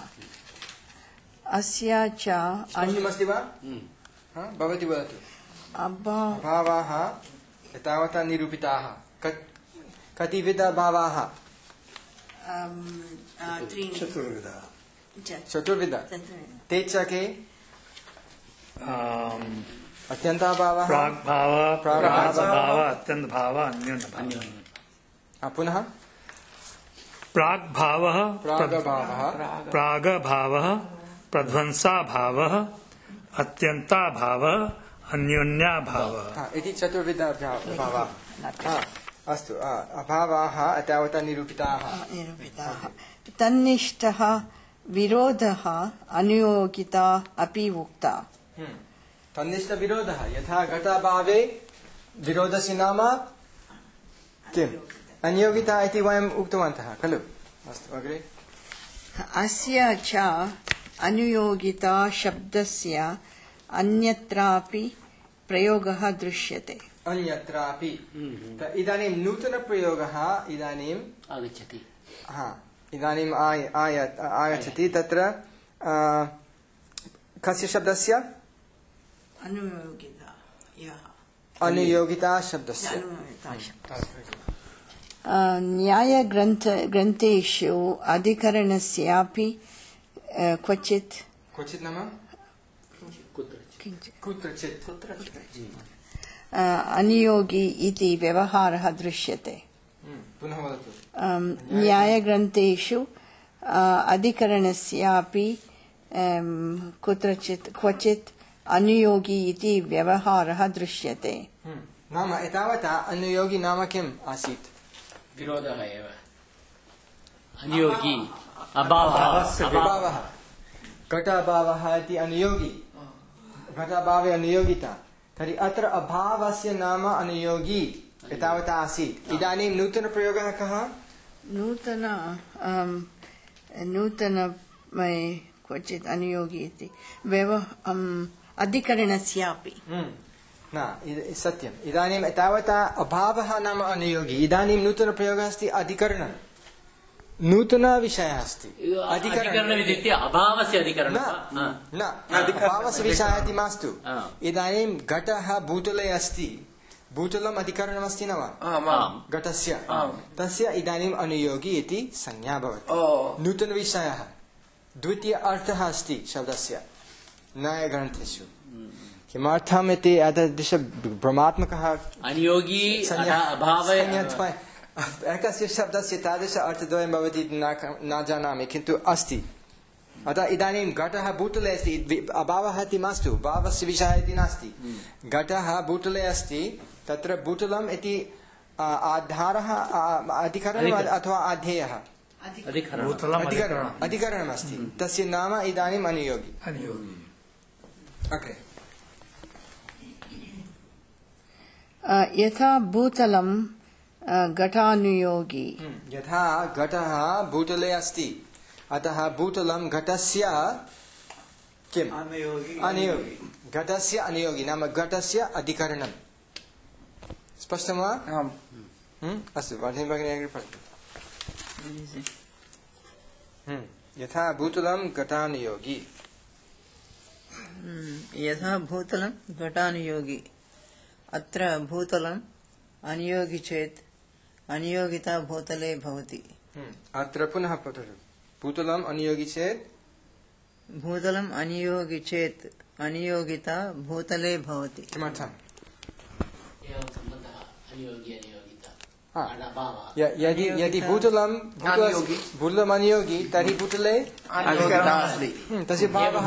अस्या च अनु- स्पष्टमस्ति वा हा, भवती वदतु अभा- भावाः एतावता निरूपिताः कत्- कतिविध भावाः अम्, आ, त्रीणि च- चतुर्विध चतुर्विध। ते च के अत्यन्ताभावः प्राग्भाव प्राग्भाव, प्राग्भाव अत्यन्तभाव अन्योन्यभाव हा, पुनः प्राग्भावः प्रागभावः प्रागभावः प्रध्वंसाभावः अत्यन्ताभावः अन्योन्याभावः हा, इति चतुर्विध भावाः हा, अस्तु हा, अभावाः एतावता निरूपिताः निरूपिताः तन्निष्ठः विरोधः अनुयोगिता अपि उक्ता हम्म, तन्निष्ठविरोधः यथा घटाभावे विरोधस्य नाम किम् अनियोगिता इति वयम् उक्तवन्तः खलु अस्तु अग्रे अस्य च अनुयोगिता शब्दस्य अन्यत्रापि प्रयोगः दृश्यते अन्यत्रापि त इदानीं नूतनप्रयोगः इदानीं आगच्छति हा इदानीम् आय आय आगच्छति तत्र आ, कस्य शब्दस्य अनुयोगिता यः अनुयोगिता शब्दस्य अनुयोगिता शब्दः न्यायग्रन्थ ग्रन्थेषु अधिकरणस्यापि अ, क्वचित् क्वचित् नाम किञ्चित् कुत्रचित् अ, अनुयोगी इति व्यवहारः दृश्यते हम्म, पुनः वदतु अम्, न्यायग्रन्थेषु अ, अधिकरणस्यापि अम्, कुत्रचित् क्वचित् अनुयोगी इति व्यवहारः दृश्यते हम्म, नाम एतावता अनुयोगी नाम किम् आसीत् विरोधः एव अनुयोगी अभावः अभावः घटाभावः इति अनुयोगी घटाभावे अनुयोगिता तर्हि अत्र अभावस्य नाम अनुयोगी एतावता आसीत् इदानीं नूतनप्रयोगः कः नूतन अम्, नूतनमये क्वचित् अनुयोगी इति व्यव अम्, अधिकरणस्यापि हम्म, न इद- सत्यम् इदानीम् एतावता अभावः नाम अनुयोगी इदानीं नूतनप्रयोगः अस्ति अधिकरणं नूतनविषयः अस्ति अधिकरणम् इत्युक्ते अभावस्य अधिकरणं न वा? न अभावस्य विषयः इति मास्तु आ। इदानीं घटः भूतले अस्ति भूतलम् अधिकरणमस्ति न वा आम् आम् घटस्य तस्य इदानीम् अनुयोगी इति संज्ञा भवति ओ नूतनविषयः द्वितीय अर्थः अस्ति शब्दस्य न्यायग्रन्थेषु किमर्थम् इति एतादृश भ्रमात्मकः अनुयोगी संज्ञा अभाव संज्ञा- एकस्य शब्दस्य तादृश अर्थद्वयं भवति इति न न जानामि किन्तु अस्ति अतः इदानीं घटः भूतले अस्ति अभावः इति मास्तु भावस्य विषयः इति नास्ति घटः भूतले अस्ति तत्र भूतलम् इति आधारः अधिकरणम् अथवा अध्येयः अधिकरणम् अस्ति तस्य नाम इदानीम् अनुयोगी यथा भूतलं घटानुयोगी यथा घटः भूतले अस्ति अतः भूतलं घटस्य किम् अनुयोगी घटस्य अनुयोगी नाम घटस्य अधिकरणं स्पष्टं वा अस्तु भगिनी भगिनी यथा भूतलं घटानुयोगी यथा भूतलं घटानुयोगी अत्र भूतलम् अनुयोगी चेत् अनुयोगिता भूतले भवति अत्र पुनः पठतु भूतलम् अनुयोगी चेत् भूतलम् अनुयोगी चेत् अनुयोगिता भूतले भवति किमर्थम् यदि यदि यदि भूतलं भूतलम् अनुयोगी तर्हि भूतले तस्य भावः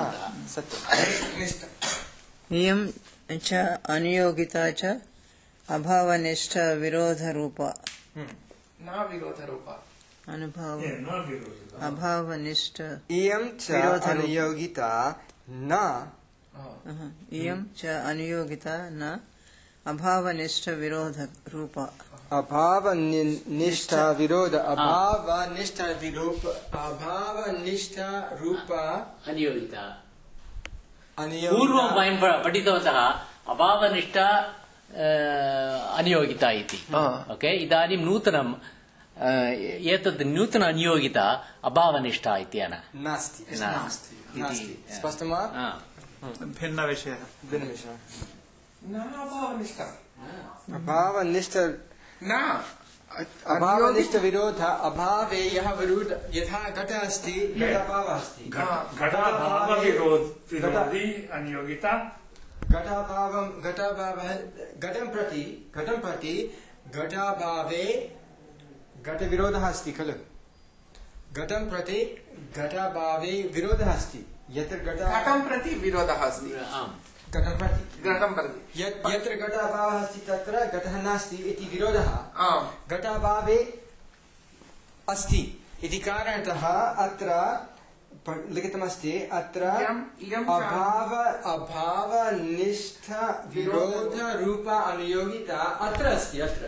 इयं च अनियोगिता च अभावनिष्ठ विरोधरूपा न विरोधरूपा अनुभव अभावनिष्ठ इयं च अनुयोगिता न इयं च अनुयोगिता न अभावनिष्ठ विरोध रूप अभावनिष्ठ विरोध अभावनिष्ठ विरूप अभावनिष्ठ रूप अनुयोगिता पूर्वं वयं पठितवन्तः अभावनिष्ठ अनियोगिता इति ओके इदानीं नूतनं एतद् नूतन अनियोगिता अभावनिष्ठा इत्येन नास्ति स्पष्टं वा भिन्नविषयः भिन्नविषयः न अभावनिष्ठा अभावनिष्ठ न अभावनिष्ठ विरोध अभावे यः विरोध यथा घट अस्ति घटाभावः अस्ति घटाभाव विरोधी अनियोगिता घटाभावं घटाभावः घटं प्रति घटं प्रति घटाभावे घटविरोधः अस्ति खलु घटं प्रति घटाभावे विरोधः अस्ति यत्र घटं प्रति विरोधः अस्ति घटं प्रति घटं प्रति यत्र घटाभावः अस्ति तत्र घटः नास्ति इति विरोधः घटाभावे अस्ति इति कारणतः अत्र लिखितमस्ति अत्र अभाव अभावनिष्ठ विरोध रूप अनुयोगिता अत्र अस्ति अत्र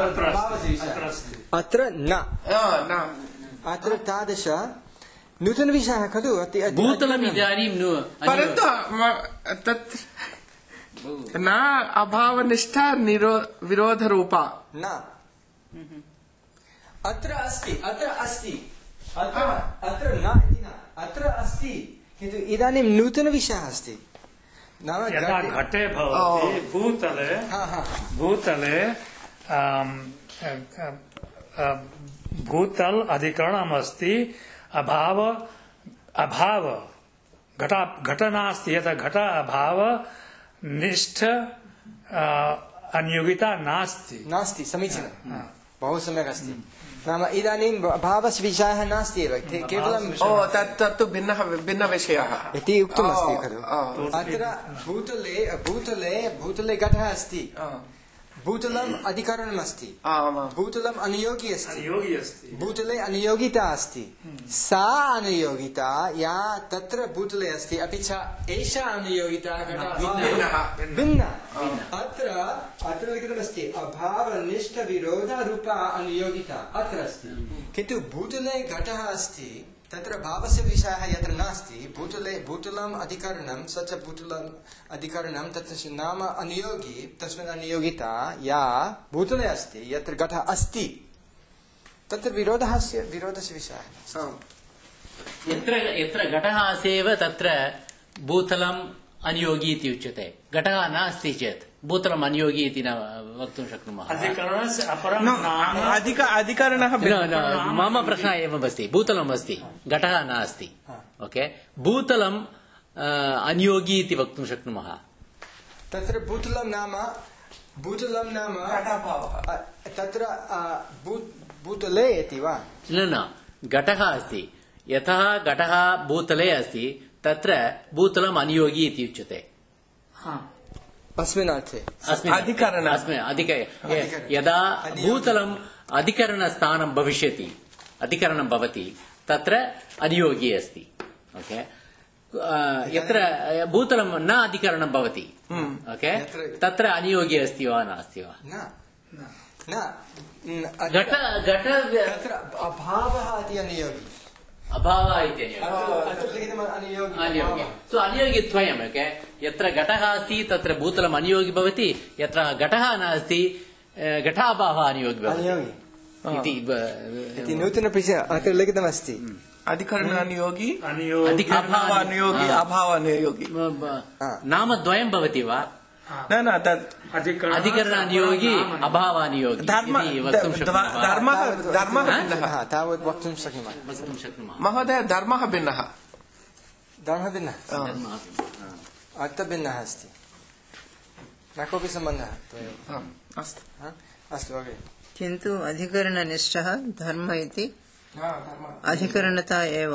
अत्र न अत्र तादृश नूतन विषयः खलु भूतलम् इदानीं परन्तु तत् न अभावनिष्ठा विरोधरूपा न अत्र अस्ति अत्र अस्ति अत्र न इति न अत्र अस्ति किन्तु इदानीं नूतन विषयः अस्ति नाम यदा घटे भवति भूतले भूतले भूतल अधिकरणमस्ति अभाव अभाव घटा घट नास्ति यथा घट अभाव निष्ठ अनियोगिता नास्ति नास्ति समीचीनं बहु सम्यक् अस्ति नाम इदानीं भावस्य विषयः नास्ति एव केवलं तत्तु भिन्नः भिन्नविषयः इति उक्तमस्ति खलु अत्र भूतले भूतले भूतले घटः अस्ति भूतलम् अधिकरणम् अस्ति भूतलम् अनुयोगी अस्ति भूतले अनुयोगिता अस्ति सा अनुयोगिता या तत्र भूतले अस्ति अपि च एषा अनुयोगिता भिन्ना अत्र अत्र लिखितमस्ति अभावनिष्ठ विरोधरूपा अनुयोगिता अत्र अस्ति किन्तु भूतले घटः अस्ति तत्र भावस्य विषयः यत्र नास्ति भूतले भूतलम् अधिकरणं स च भूतलम् अधिकरणं तत्र नाम अनुयोगी तस्मिन् अनुयोगिता या भूतले अस्ति यत्र घटः अस्ति तत्र विरोधः विरोधस्य विषयः यत्र यत्र घटः आसेव तत्र भूतलम् अनुयोगी इति उच्यते घटः नास्ति चेत् भूतलम् अनुयोगी इति न वक्तुं शक्नुमः अधिकरणस्य अपरं नाम अधिक अधिकरणः मम प्रश्नः एवम् अस्ति भूतलम् अस्ति घटः नास्ति ओके भूतलम् अनुयोगी इति वक्तुं शक्नुमः तत्र भूतलं नाम भूतलं नाम तत्र भूतले इति वा न न घटः अस्ति यतः घटः भूतले अस्ति तत्र भूतलम् अनियोगी इति उच्यते अस्मिन् अर्थे अधिकरण अस्मिन् अधिक यदा भूतलम् अधिकरणस्थानं भविष्यति अधिकरणं भवति तत्र अनियोगी अस्ति ओके यत्र भूतलं न अधिकरणं भवति ओके तत्र अनियोगी अस्ति वा नास्ति वा घट घट तत्र अभावः इति अनियोगी अभावः इति अनियोगी सो अनियोगिद्वयम् ओके यत्र घटः अस्ति तत्र भूतलम् अनियोगी भवति यत्र घटः नास्ति घटाभावः अनियोगी भवति इति नूतनपरिचयः अत्र लिखितमस्ति अधिकरण अनियोगी अभाव अनियोगी अभाव अनियोगी नाम द्वयं भवति वा न न तत् अधिकरण अनियोगी अभाव अनियोगी इति वक्तुं शक्नुमः धर्मः धर्मः भिन्नः तावत् वक्तुं शक्नुमः वक्तुं शक्नुमः महोदय धर्मः भिन्नः धर्मः भिन्नः अर्थः भिन्नः अस्ति न कोऽपि सम्बन्धः अस्तु अस्तु अग्रे किन्तु अधिकरणनिष्ठः धर्म इति अधिकरणता एव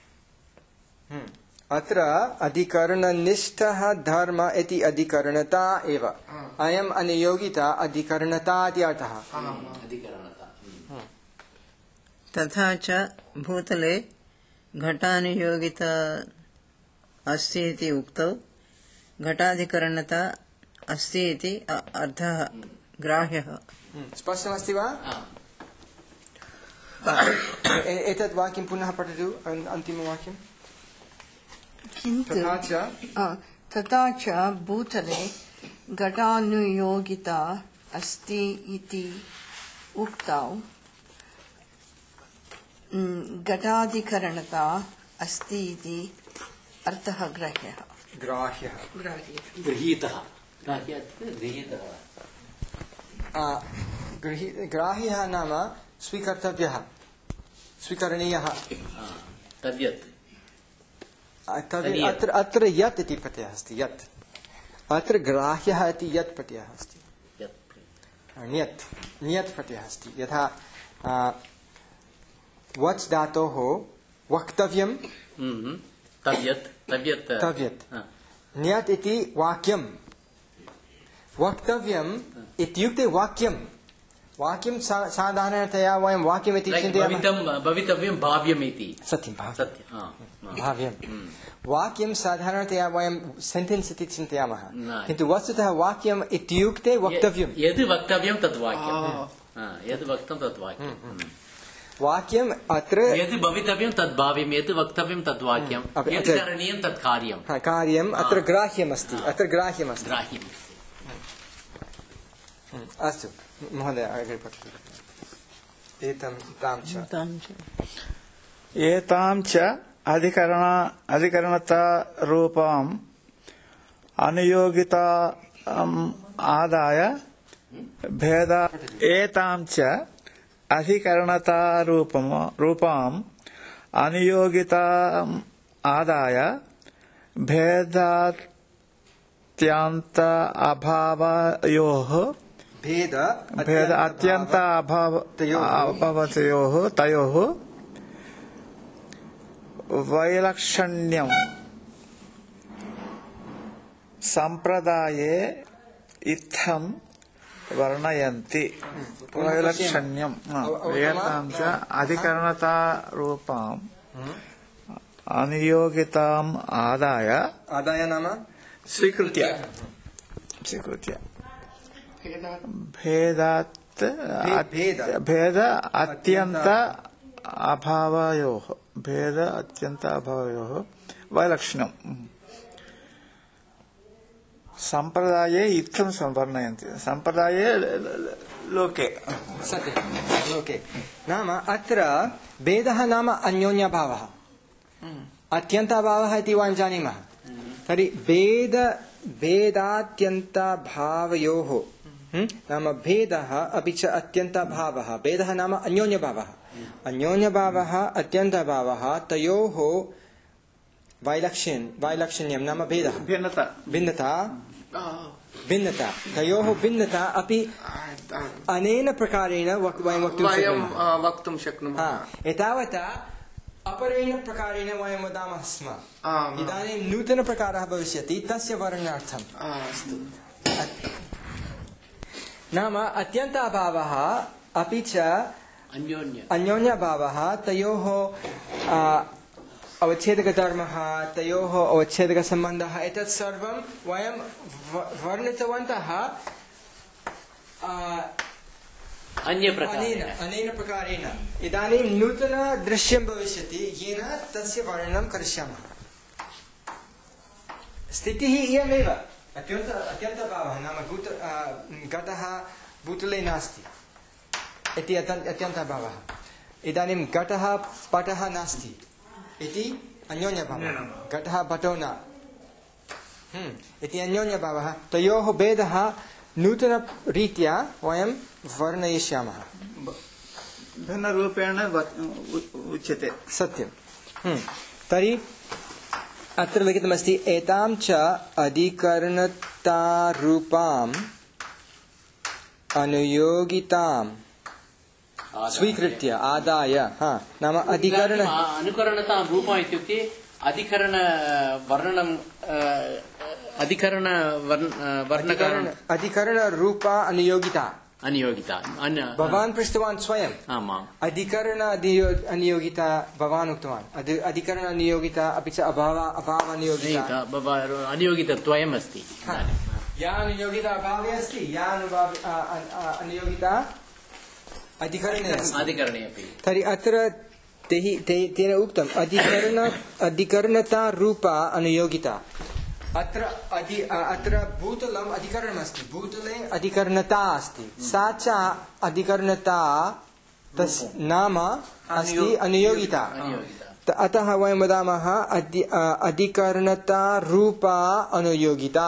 अत्र अधिकरणनिष्ठः धर्म इति अधिकरणता एव अयम् अनियोगिता अधिकरणता इति अर्थः तथा च भूतले घटानुयोगिता अस्ति इति उक्तौ घटाधिकरणता अस्ति इति अर्थः ग्राह्यः स्पष्टमस्ति वा एतत् वाक्यं पुनः पठतु अन्तिमवाक्यं किन्तु तथा च तथा च भूतले घटानुयोगिता अस्ति इति उक्तौ घटाधिकरणता अस्ति इति अर्थः ग्राह्यः ग्राह्यः गृहीतः गृहीतः ग्राह्यः नाम स्वीकर्तव्यः स्वीकरणीयः तद्यत् अत्र अत्र यत् इति प्रत्ययः अस्ति यत् अत्र ग्राह्यः इति यत् प्रत्ययः अस्ति ण्यत् ण्यत् प्रत्ययः अस्ति यथा वच् धातोः वक्तव्यं तद्यत् तद्यत् तद्यत् ण्यत् इति वाक्यं वक्तव्यम् इत्युक्ते वाक्यं वाक्यं साधारणतया वयं वाक्यम् इति चिन्तयामः भवितव्यं भाव्यम् इति सत्यं सत्यं भाव्यं वाक्यं साधारणतया वयं सेण्टेन्स् इति चिन्तयामः किन्तु वस्तुतः वाक्यम् इत्युक्ते वक्तव्यं यद् वक्तव्यं तद् वाक्यं यद् वक्तं तद् वाक्यं वाक्यम् अत्र यद् भवितव्यं तद् भाव्यं यद् वक्तव्यं तद् वाक्यं यद् करणीयं तद् कार्यं कार्यम् अत्र ग्राह्यमस्ति अत्र ग्राह्यमस्ति ग्राह्यम् अस्तु महोदय अग्रे पठतु एतं तां च एतां च अधिकरण अधिकरणता रूपम् अनुयोगिताम् आदाय भेद एतां च अधिकरणता रूपम् रूपम् अनुयोगिताम् आदाय भेदात्यन्त अभावयोः भेद भेद अत्यन्त अभाव अभावयोः तयोः वैलक्षण्यं संप्रदाये इत्थं वर्णयन्ति वैलक्षण्यम् एतां च अधिकरणता रूपम् अनुयोगिताम् आदाय आदाय नाम स्वीकृत्य स्वीकृत्य भेदात् भेद अत्यन्त अभावयोः भेद अत्यन्त अभावयोः वैलक्षण्यं संप्रदाये इत्थं वर्णयन्ति संप्रदाये लोके सत्यं लोके नाम अत्र भेदः नाम अन्योन्यभावः अत्यन्ताभावः इति वयं जानीमः तर्हि भेद भेदात्यन्तभावयोः नाम भेदः अपि च अत्यन्तभावः भेदः नाम अन्योन्यभावः अन्योन्यभावः अत्यन्तभावः तयोः वैलक्ष्यं वैलक्षण्यं नाम भेदः भिन्नता भिन्नता भिन्नता तयोः भिन्नता अपि अनेन प्रकारेण वयं वक्तुं वयं शक्नुमः वक्तुं शक्नुमः एतावता अपरेण प्रकारेण वयं वदामः स्म आम्। इदानीं नूतनप्रकारः भविष्यति तस्य वर्णनार्थम् अस्तु नाम अत्यन्ताभावः अपि च अन्योन्य अन्योन्यभावः तयोः आ, अवच्छेदकधर्मः तयोः अवच्छेदकसम्बन्धः एतत् सर्वं वयं व- वर्णितवन्तः आ, अन्य अनेन प्रकारेण अनेन प्रकारेण इदानीं नूतनदृश्यं भविष्यति येन तस्य वर्णनं करिष्यामः स्थितिः इयमेव अत्यन्त अत्यन्तभावः नाम भूत आ, घटः भूतले नास्ति इति अत्यन्त अत्यन्तभावः इदानीं घटः पटः नास्ति इति अन्योन्यभावः घटः पटो न हम्म, इति अन्योन्यभावः तयोः भेदः नूतनरीत्या वयं वर्णयिष्यामः भिन्नरूपेण व- उ- उच्यते सत्यं हम्म, तर्हि अत्र लिखितमस्ति एतां च अधिकरणतारूपाम् अनुयोगितां स्वीकृत्य आदाय हा नाम अधिकरण अनुकरणता रूप इत्युक्ते अधिकरण वर्णनं अधिकरण वर्णकरण अधिकरणरूप अनुयोगिता अनियोगिता अन्य भवान् पृष्टवान् स्वयम् आमाम् अधिकरण अधियो- अनियोगिता भवान् उक्तवान् अधि- अधिकरण अनियोगिता अपि च अभाव अभाव अनियोगिता अनियोगितद्वयम् अस्ति हा। या अनियोगिता अभावे अस्ति या अनुभाव अ- अ- अ- अनियोगिता अधिकरणे अस्ति अधिकरणे अपि तर्हि अत्र तैः ते- तेन उक्तम् अधिकरण अधिकरणता रूपा अनुयोगिता अत्र अधि अ- अत्र भूतलम् अधिकरणमस्ति भूतले अधिकरणता अस्ति सा च अधिकरणता तस्य नाम अस्ति अनुयोगिता अनियोगिता त- अतः वयं वदामः अधि- अ, अधिकरणता रूपा अनुयोगिता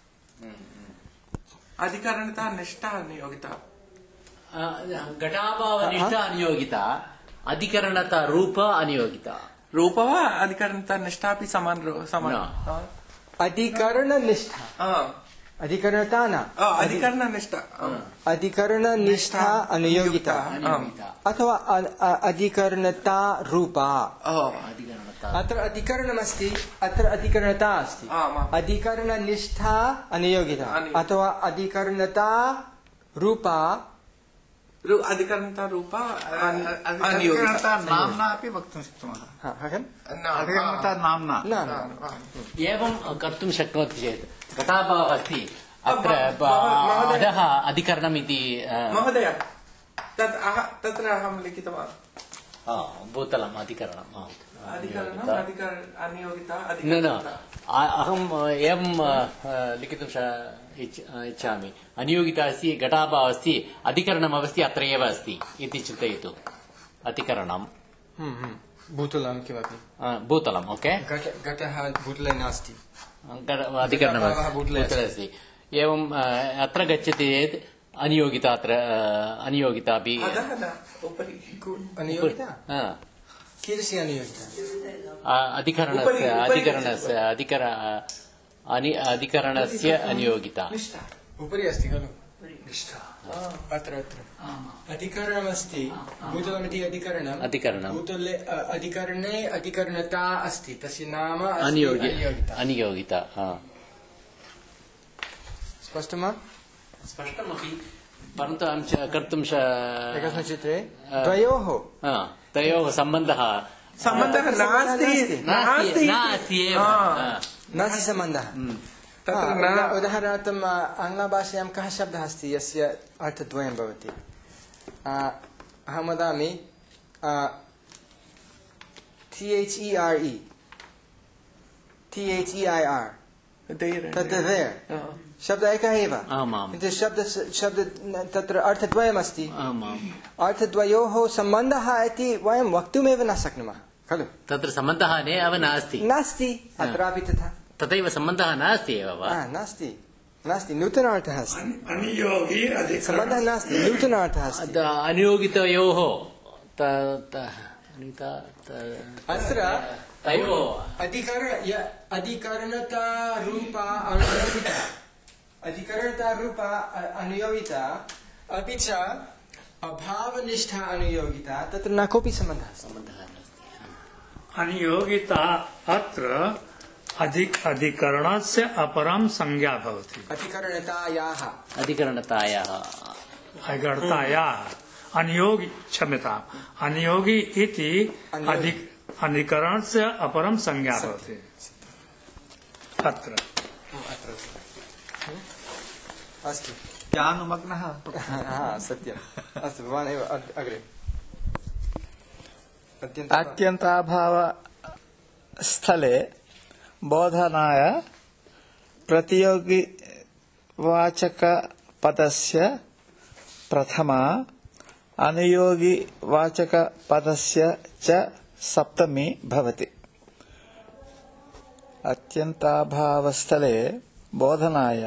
अधिकरणता निष्ठा नियोगिता घटाभावनिष्ठा अनियोगिता अधिकरणता रूप अनियोगिता रूप वा अधिकरणता निष्ठा अपि समान समान न। हा। अधिकरणनिष्ठा हा। अधिकरणता न हा, अधिकरणनिष्ठा हा। अधिकरणनिष्ठा अनुयोगिता अनियोगिता अथवा अ- अ- अधिकरणता रूपा हा। अधिकरणता अत्र अधिकरणमस्ति अत्र अधिकरणता अस्ति आम्, आम्। अधिकरणनिष्ठा अनुयोगिता अनुयोगिता। अथवा अधिकरणता रूपा रू- अधिकरणता रूप अनि- अनियोगिता अधिकरणता नाम्ना अपि वक्तुं शक्नुमः हा, हागन्? न, अधिकरणता नाम्ना न न एवं कर्तुं शक्नोति चेत् घटाभावः अस्ति अत्र महोदय, ब- महोदय। अधः अधिकरणम् इति अ, महोदय तत् अह- तत्र अहं लिखितवान् आ, भूतलम् अधिकरणम् आ, अधिकरणम् अधिकर अनियोगिता न न अधिकरणता आ- अहम् एवं अ, लिखितुं श- इच्छ- इच्छामि अनियोगिता अस्ति घटाभावः अस्ति अधिकरणम् अस्ति अत्र एव अस्ति इति चिन्तयतु अधिकरणं हम्म, हम्म। भूतलं किमपि अ, भूतलम् ओके घट- घटः भूतले नास्ति घट- अधिकरणम् घटाभावः भूतले भूतले अस्ति एवं अ, अत्र गच्छति चेत् अनियोगिता अत्र अ, अनियोगिता अपि अधः न उपरि अनियोगिता अ, कीदृशी अनियोगिता अ, अधिकरणस्य उपरि- उपरि अधिकरणस्य अधिकर अनि- अधिकरणस्य अनियोगिता निष्ठा उपरि अस्ति खलु निष्ठा अत्र अत्र अधिकरणमस्ति भूतलमिति अधिकरणम् अधिकरणं। भूतले अ, अधिकरणे अधिकरणता अस्ति तस्य नाम अस्ति अनियोगि अनियोगिता अनियोगिता हा। स्पष्टं वा स्पष्टमपि परन्तु अहं च- कर्तुं श- एकस्मिन् चित्रे द्वयोः हा, तयोः सम्बन्धः सम्बन्धः नास्ति नास्ति नास्ति एव हा। हा। नास्ति सम्बन्धः तत्र हा, न उदा- उदाहरणार्थम् अ, आङ्ग्लभाषायां कः शब्दः अस्ति यस्य अर्थद्वयं भवति अ, अहं वदामि टि एच् इ आर् इ टि एच् इ ऐ आर् धैर्य तत् there शब्दः एकः एव आमाम् किन्तु शब्द शब्द तत्र अर्थद्वयमस्ति आमाम् अर्थद्वयोः सम्बन्धः इति वयं वक्तुमेव न शक्नुमः खलु तत्र सम्बन्धः एव नास्ति नास्ति अत्रापि तथा तथैव सम्बन्धः नास्ति एव वा हा, नास्ति नास्ति नूतनार्थः अस्ति अनियोगी सम्बन्धः नास्ति नूतनार्थः अस्ति अद- अनियोगितयोः त- त- अनिता- त- अत्र तयोः अधिकरण य- अधिकरणतारूपा अनुयोगिता अधिकरणतारूपा अ- अनुयोगिता अपि च अभावनिष्ठा अनुयोगिता तत्र न कोऽपि सम्बन्धः अस्ति सम्बन्धः नास्ति अनियोगिता अत्र अधिक अधिकरणस्य अपरं संज्ञा भवति। अधिकरणतायाः अधिकरणतायाः अधिकरणतायाः अनियोगी क्षम्यताम् अनियोगी इति अधिक अधिकरणस्य अपरं संज्ञा भवति अत्र। अस्तु ज्ञानमग्नः सत्यम् अस्तु भवान् एव अग्रे। अत्यन्ताभाव स्थले बोधनाय प्रतियोगिवाचकपदस्य प्रथमा अनुयोगिवाचकपदस्य च सप्तमी भवति। अत्यन्ताभावस्थले बोधनाय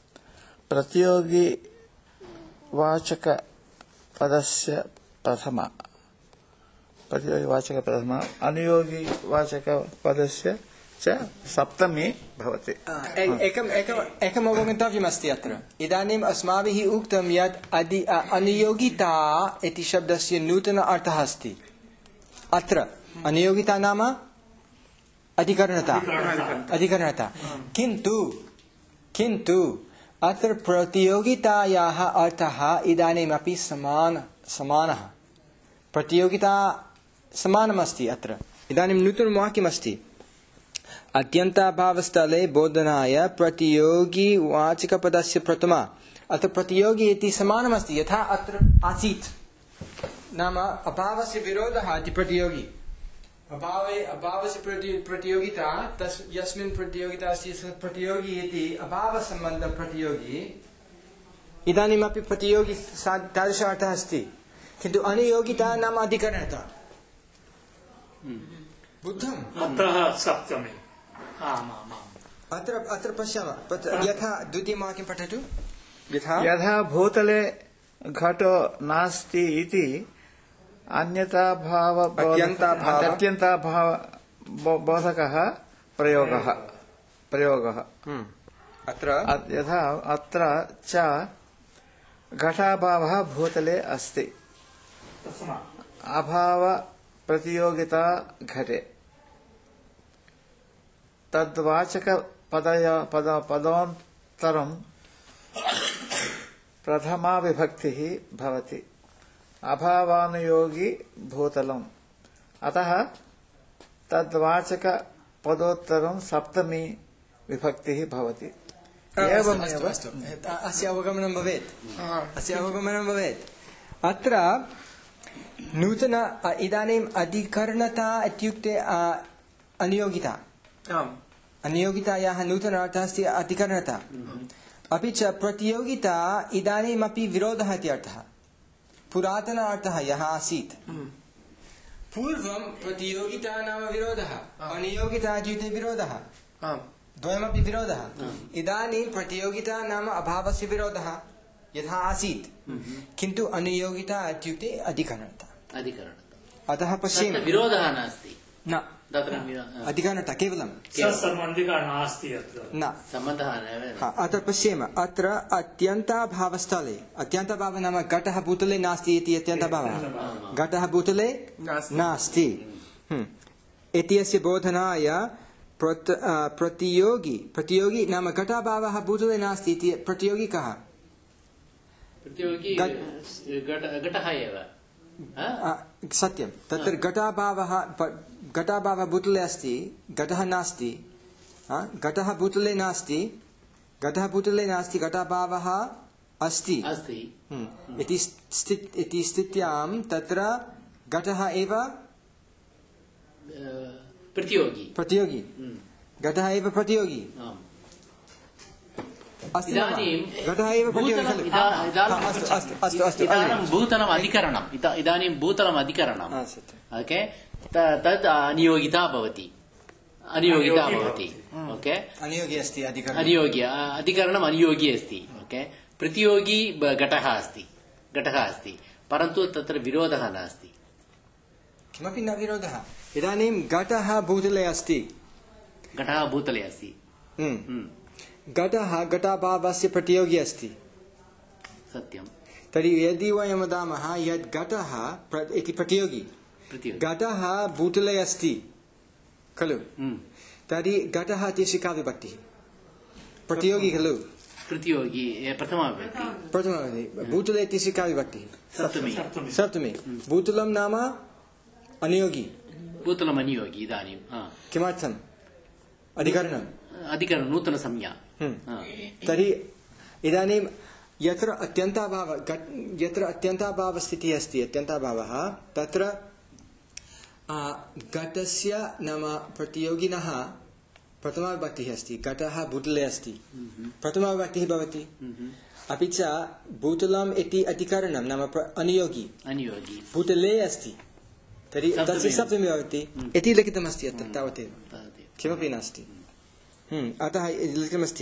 प्रतियोगिवाचकपदस्य प्रथमा प्रतियोगिवाचकपदस्य अनुयोगिवाचकपदस्य च सप्तमी भवति। एकम् एकम् एकम् अवगन्तव्यमस्ति अत्र। इदानीम् अस्माभिः उक्तं यत् अदि अनियोगिता इति शब्दस्य नूतन अर्थः अस्ति। अत्र अनियोगिता नाम अधिकरणता अधिकरणता किन्तु किन्तु अत्र प्रतियोगितायाः अर्थः इदानीमपि समान समानः। प्रतियोगिता समानमस्ति। अत्र इदानीं नूतनं वाक्यमस्ति अत्यन्ताभावस्थले बोधनाय प्रतियोगिवाचकपदस्य प्रथमा। अत्र प्रतियोगी इति समानमस्ति यथा अत्र आसीत् नाम अभावस्य विरोधः इति प्रतियोगी। अभावे अभावस्य प्रतियोगिता तस् यस्मिन् प्रतियोगिता अस्ति प्रतियोगी इति अभावसम्बन्धं प्रतियोगी। इदानीमपि प्रतियोगी तादृश अर्थः अस्ति किन्तु अनियोगिता नाम अधिकरणता। बुद्धम् अतः सप्तमी। आमामाम् अत्र अत्र पश्यामः यथा द्वितीयं वाक्यं पठतु। यथा यथा भूतले घटो नास्ति इति अन्यताभाव अत्यन्ताभाव अत्यन्ताभाव बोधकः प्रयोगः प्रयोगः अत्र यथा अत्र च घटाभावः भूतले अस्ति अभाव प्रतियोगिता घटे तद्वाचक पदय पद पदोत्तरं प्रथमा विभक्तिः भवति अभावानुयोगी भूतलम् अतः तद्वाचक पदोत्तरं सप्तमी विभक्तिः भवति। एवमेव अस्य अवगमनं भवेत् अस्य अवगमनं भवेत्। अत्र नूतन इदानीम् अधिकरणता इत्युक्ते अनियोगिता अनियोगितायाः नूतन अर्थः अस्ति अधिकरणता। अपि च प्रतियोगिता इदानीमपि विरोधः इति अर्थः। पुरातन अर्थः यः आसीत् पूर्वं प्रतियोगिता नाम विरोधः अनियोगिता इत्युक्ते विरोधः द्वयमपि विरोधः। इदानीं प्रतियोगिता नाम अभावस्य विरोधः यथा आसीत् किन्तु अनियोगिता इत्युक्ते अधिकरणता अधिकरणता। अतः पश्येम विरोधः नास्ति न अधिकरणता केवलं सम्बन्धिका नास्ति अत्र न सम्बन्धः न। अत्र पश्येम अत्र अत्यन्ताभावस्थले अत्यन्ताभावः नाम घटः भूतले नास्ति इति अत्यन्ताभावः घटः भूतले नास्ति इति अस्य बोधनाय प्रतियोगी प्रतियोगी नाम घटाभावः भूतले नास्ति इति प्रतियोगी कः प्रतियोगी घटः एव सत्यं तत्र घटाभावः घटाभावः भूतले अस्ति घटः नास्ति घटः भूतले नास्ति घटः भूतले नास्ति घटाभावः अस्ति इति इति स्थित्यां तत्र घटः एव प्रतियोगी प्रतियोगी घटः एव प्रतियोगी इदानीं भूतलम् अधिकरणम् इदानीं भूतलम् अधिकरणम् ओके तद् अनियोगिता भवति अनियोगिता भवति ओके अनियोगी अस्ति अनियोगी अधिकरणम् अनियोगी अस्ति ओके प्रतियोगी घटः अस्ति घटः अस्ति परन्तु तत्र विरोधः नास्ति किमपि न विरोधः। इदानीं घटः भूतले अस्ति घटः भूतले अस्ति घटः घटाभावस्य प्रतियोगी अस्ति सत्यं। तर्हि यदि वयं वदामः यत् घटः इति प्रतियोगी घटः भूतले अस्ति खलु तर्हि घटः इत्यस्य का विभक्तिः प्रतियोगी खलु प्रतियोगी प्रथमा विभक्ति प्रथमा विभक्तिः भूतले इत्यस्य का विभक्तिः सप्तमी सप्तमी भूतलं नाम अनियोगी भूतलम् अनियोगी इदानीं किमर्थम् अधिकरणम् अधिकरणं नूतनसंज्ञा तर्हि इदानीं यत्र अत्यन्ताभाव यत्र अत्यन्ताभावस्थितिः अस्ति अत्यन्ताभावः तत्र घटस्य नाम प्रतियोगिनः प्रथमाविभक्तिः अस्ति घटः भूतले अस्ति प्रथमाविभक्तिः भवति अपि च भूतलम् इति अधिकरणं नाम अनियोगी अनियोगी भूतले अस्ति तर्हि तस्य सप्तमी भवति इति लिखितमस्ति अत्र तावदेव किमपि नास्ति अतः लिखितमस्ति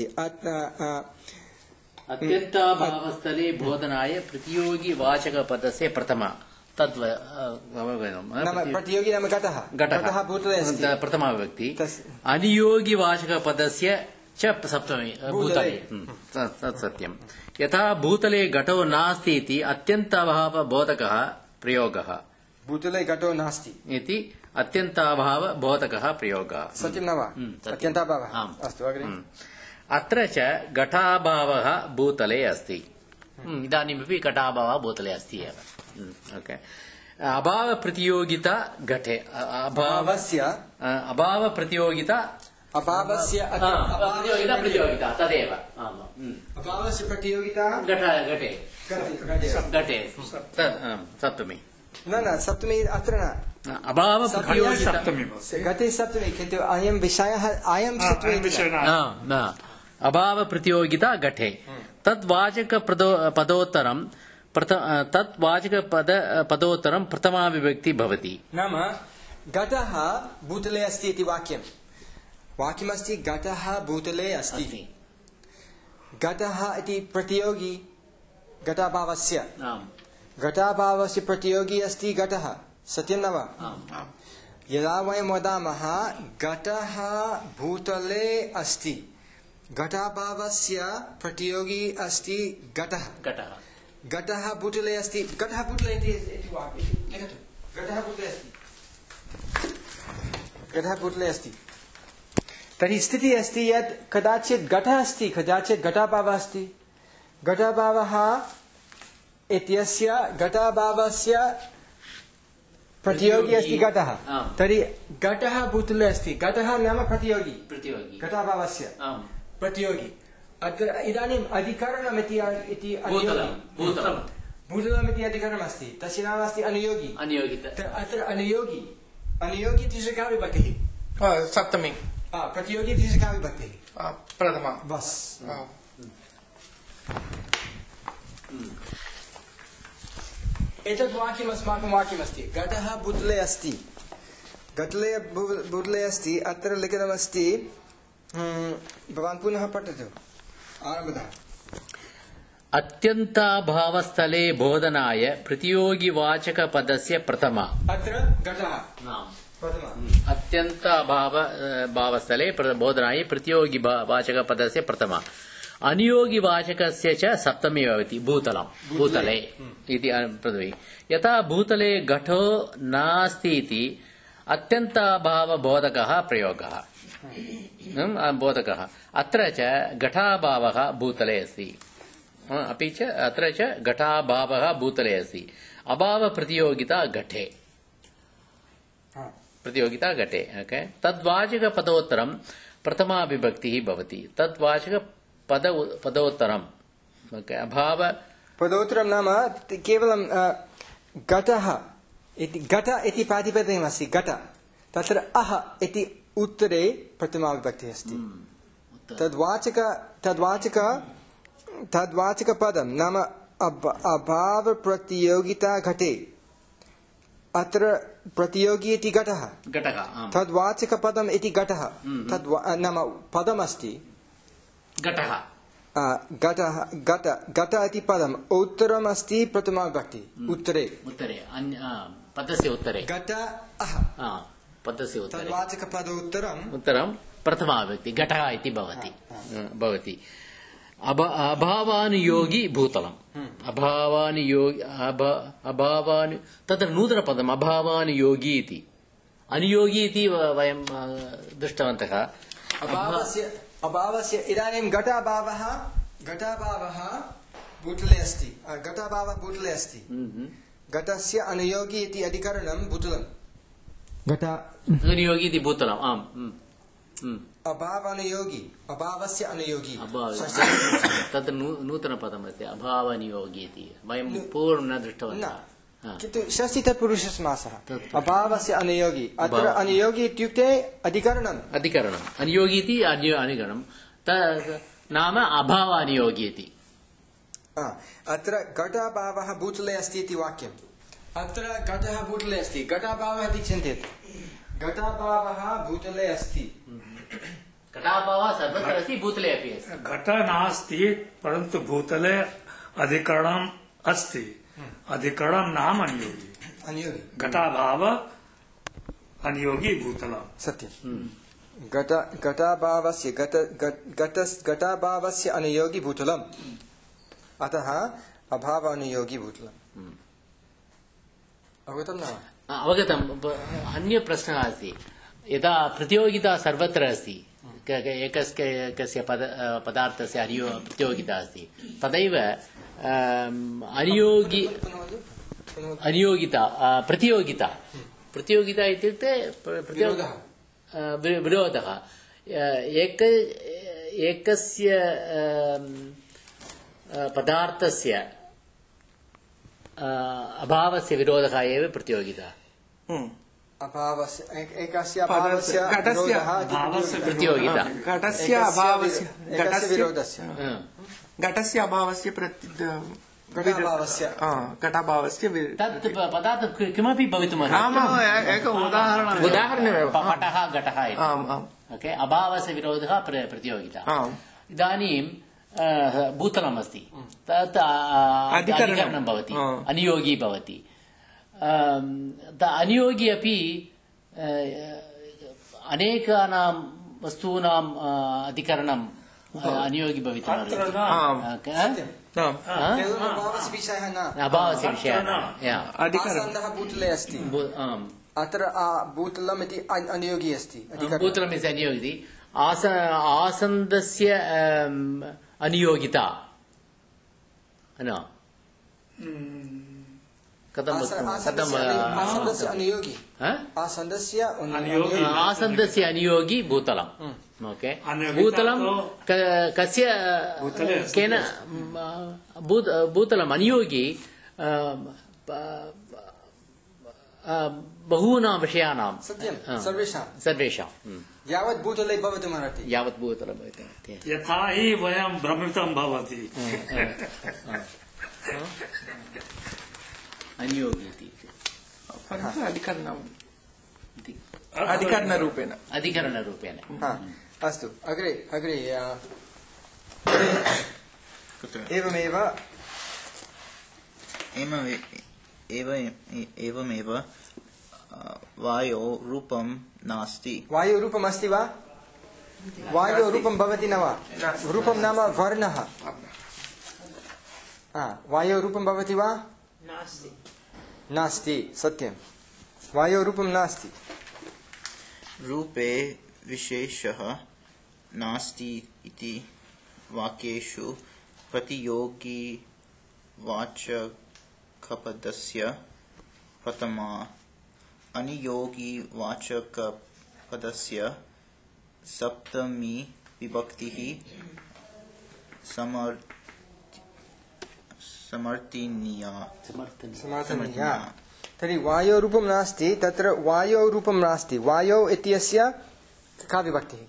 अत्यन्ताभावस्थले बोधनाय प्रतियोगी वाचकपदस्य प्रथमा तद् प्रतियोगी नाम घटः घटः भूतले अस्ति प्रथमा विभक्ति अनियोगी वाचकपदस्य च सप्तमी भूतले तत् सत्यं यथा भूतले घटो नास्ति इति अत्यन्ताभावबोधकः प्रयोगः भूतले घटो नास्ति इति अत्यन्ताभावबोधकः प्रयोगः सत्यं न वा अत्यन्ताभावः अस्तु अग्रे अत्र च घटाभावः भूतले अस्ति इदानीमपि घटाभावः भूतले अस्ति एव ओके अभाव प्रतियोगिता घटे अभावस्य अभाव प्रतियोगिता अभावस्य प्रतियोगिता प्रतियोगिता तदेव अभावस्य प्रतियोगिता घट घटे घटे सप्तमी न न सप्तमी अत्र न अभाव प्रतियोगिता घटे सप्तमी किन्तु अयं विषयः अयं सप्तमी अभाव प्रतियोगिता घटे तद्वाचक पदोत्तरं तद्वाचक पद पदोत्तरं प्रथमा विभक्ति भवति नाम घटः भूतले अस्ति इति वाक्यं वाक्यमस्ति घटः भूतले अस्ति घटः इति प्रतियोगी घटाभावस्य घटाभावस्य प्रतियोगी अस्ति घटः सत्यं न वा यदा वयं वदामः घटः भूतले अस्ति घटाभावस्य प्रतियोगी अस्ति घटः घटः घटः भूतले अस्ति घटः भूतले इति लिखतु घटः भूतले अस्ति घटः भूतले अस्ति तर्हि स्थितिः अस्ति यत् कदाचित् घटः अस्ति कदाचित् घटाभावः अस्ति घटाभावः इत्यस्य घटाभावस्य प्रतियोगी अस्ति घटः तर्हि घटः भूतले अस्ति घटः नाम प्रतियोगी प्रतियोगी घटाभावस्य प्रतियोगी अत्र इदानीम् अधिकरणम् इति इति भूतलम् इति अधिकरणम् अस्ति तस्य नाम अस्ति अनुयोगी अनुयोगी अत्र अनुयोगी अनुयोगी इत्यस्य का विभक्तिः सप्तमी प्रतियोगी इत्यस्य का विभक्तिः प्रथमा बस् एतद् वाक्यम् अस्माकं वाक्यमस्ति घटः भूतले अस्ति घटले भूतले अस्ति अत्र लिखितमस्ति भवान् पुनः पठतु आरम्भतः अत्यन्ताभावस्थले बोधनाय प्रतियोगिवाचकपदस्य प्रथमा अत्र घटः अत्यन्ताभाव भावस्थले बोधनाय प्रतियोगिवाचकपदस्य प्रथमा अनियोगिवाचकस्य च सप्तमी भवति भूतलं भूतले इति पृथ्वी यथा भूतले घटो नास्ति इति अत्यन्ताभावबोधकः प्रयोगः बोधकः अत्र च घटाभावः भूतले अस्ति अपि च अत्र च घटाभावः भूतले अस्ति अभाव प्रतियोगिता घटे प्रतियोगिता घटे ओके तद्वाचक पदोत्तरं प्रथमा विभक्तिः भवति तद्वाचक पद पदोत्तरम् ओके अभाव पदोत्तरं नाम केवलं घटः इति घट इति प्रातिपदिकमस्ति घट तत्र अह इति उत्तरे प्रथमा विभक्तिः अस्ति तद्वाचक तद्वाचक तद्वाचकपदं नाम अभाव प्रतियोगिता घटे अत्र प्रतियोगी इति घटः घटः तद्वाचकपदम् इति घटः तद् नाम पदमस्ति घटः घटः घट घट इति पदम् उत्तरम् अस्ति प्रथमा विभक्ति उत्तरे उत्तरे पदस्य उत्तरे घट अह पदस्य उत्तरे तद्वाचकपद उत्तरम् उत्तरं प्रथमा विभक्ति घटः इति भवति भवति अभावानुयोगी भूतलम् अभावानुयोगी अभावानु तत्र नूतनपदम् अभावानुयोगी इति अनुयोगी इति वयं दृष्टवन्तः। अभावस्य अभावस्य इदानीं घटाभावः घटाभावः भूतले अस्ति घटाभावः भूतले अस्ति घटस्य अनुयोगी इति अधिकरणं भूतलं घट अनुयोगी इति भूतलम् आम् अभावानुयोगी अभावस्य अनुयोगी तद् नूतनपदमस्ति अभावानुयोगी इति वयं पूर्वं न दृष्टवन्तः किन्तु षष्ठी तत्पुरुषसमासः अभावस्य अनुयोगी अत्र अनुयोगी इत्युक्ते अधिकरणम् अधिकरणम् अनुयोगी इति अनुगणं नाम अभावानुयोगी इति अत्र घटाभावः भूतले अस्ति इति वाक्यम् अत्र घटः भूतले अस्ति घटाभावः इति चिन्तयतु घटाभावः भूतले अस्ति घटाभावः सर्वत्र अस्ति भूतले अपि अस्ति घट नास्ति परन्तु भूतले अधिकरणम् अस्ति अधिकरणं नाम अनुयोगी अनुयोगी घटाभाव अनुयोगी भूतलं सत्यं घट घटाभावस्य घट घटाभावस्य अनुयोगी भूतलम् अतः अभावानुयोगी भूतलम् अवगतं न अवगतम् अन्य प्रश्नः अस्ति यदा प्रतियोगिता सर्वत्र अस्ति एकस्य एकस्य पद पदार्थस्य अनुयो प्रतियोगिता अस्ति तदैव अनुयोगी अनुयोगिता प्रतियोगिता प्रतियोगिता इत्युक्ते विरोधः एक एकस्य पदार्थस्य अभावस्य विरोधः एव प्रतियोगिता अभावस्य एकस्य अभावस्य प्रतियोगिता घटस्य अभावस्य विरोधस्य घटस्य अभावस्य घटाभावस्य घटाभावस्य तत् पदार्थः किमपि भवितुमर्हति एकम् उदाहरणम् उदाहरणमेव पटः घटः ओके अभावस्य विरोधः प्रतियोगिता इदानीं भूतलम् अस्ति तत् अधिकरणं भवति अनुयोगी भवति अनुयोगी अपि अनेकानां वस्तूनाम् अधिकरणं अनुयोगी भवितुमर्हति अभावस्य विषयः अधिकरणः भूतले अस्ति अत्र भूतलम् इति अनुयोगी अस्ति भूतलम् इति अनुयोगी आस आसन्दस्य अनुयोगिता न कथं आसन्दस्य अनुयोगी आसन्दस्य आसन्दस्य अनुयोगी भूतलम् ओके भूतलं कस्य केन भूतलम् अनुयोगी बहूनां विषयाणां सत्यं सर्वेषां सर्वेषां यावत् भूतले भवितुमर्हति यावत् भूतले भवितुमर्हति यथा हि वयं भ्रमितं भवति अनुयोगी इति अधिकरणम् अधिकरणरूपेण अधिकरणरूपेण अस्तु अग्रे अग्रे एवमेव एवमेव वायो रूपं नास्ति वायुरूपम् अस्ति वा वायुरूपं भवति न वा रूपं नाम वर्णः वायुरूपं भवति वा नास्ति नास्ति सत्यं वायुरूपं नास्ति रूपे विशेषः नास्ति इति वाक्येषु प्रतियोगी वाचकपदस्य प्रथमा अनुयोगी वाचकपदस्य सप्तमी विभक्तिः समर्थनीया समर्थनीया तर्हि वायोरूपं नास्ति तत्र वायोरूपं नास्ति वायौ इत्यस्य का विभक्तिः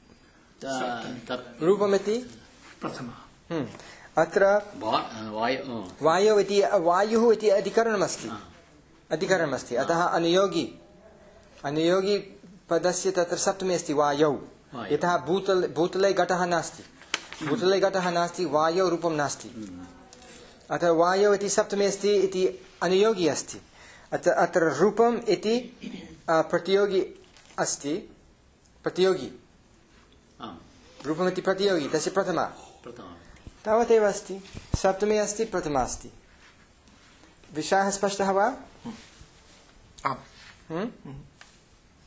रूपमिति प्रथमा अत्र वायौ इति वायुः इति अधिकरणमस्ति अधिकरणमस्ति अतः अनुयोगी अनुयोगी पदस्य तत्र सप्तमी अस्ति वायौ यतः भूतले भूतले घटः नास्ति भूतले घटः नास्ति वायौ रूपं नास्ति अतः वायौ इति सप्तमी अस्ति इति अनुयोगी अस्ति अत्र अत्र रूपम् इति प्रतियोगी अस्ति प्रतियोगी रूपमिति प्रतियोगी तस्य प्रथमा तावदेव अस्ति सप्तमी अस्ति प्रथमा अस्ति विषयः स्पष्टः वा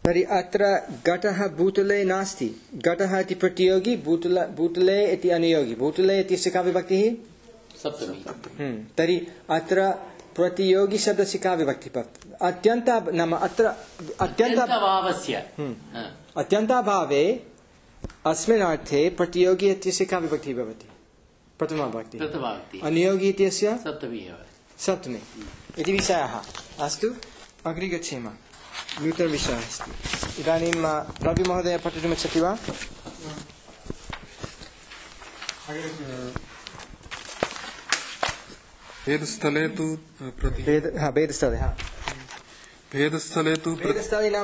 तर्हि अत्र घटः भूतले नास्ति घटः इति प्रतियोगी भूतल भूतले इति अनुयोगी भूतले इत्यस्य का विभक्तिः सप्तमी तर्हि अत्र प्रतियोगी शब्दस्य का विभक्तिः अत्यन्त नाम अत्र अत्यन्ताभावस्य अत्यन्ताभावे अस्मिन् अर्थे प्रतियोगी इत्यस्य का विभक्तिः भवति प्रथमा विभक्तिः प्रथमाविभक्तिः अनुयोगी इत्यस्य सप्तमी एव सप्तमी इति विषयः अस्तु अग्रे गच्छेम नूतनविषयः अस्ति इदानीं रवि महोदय पठितुमिच्छति वा भेदस्थले तु प्रति भेद हा भेदस्थले हा भेदस्थले तु प्रति भेदस्थले नाम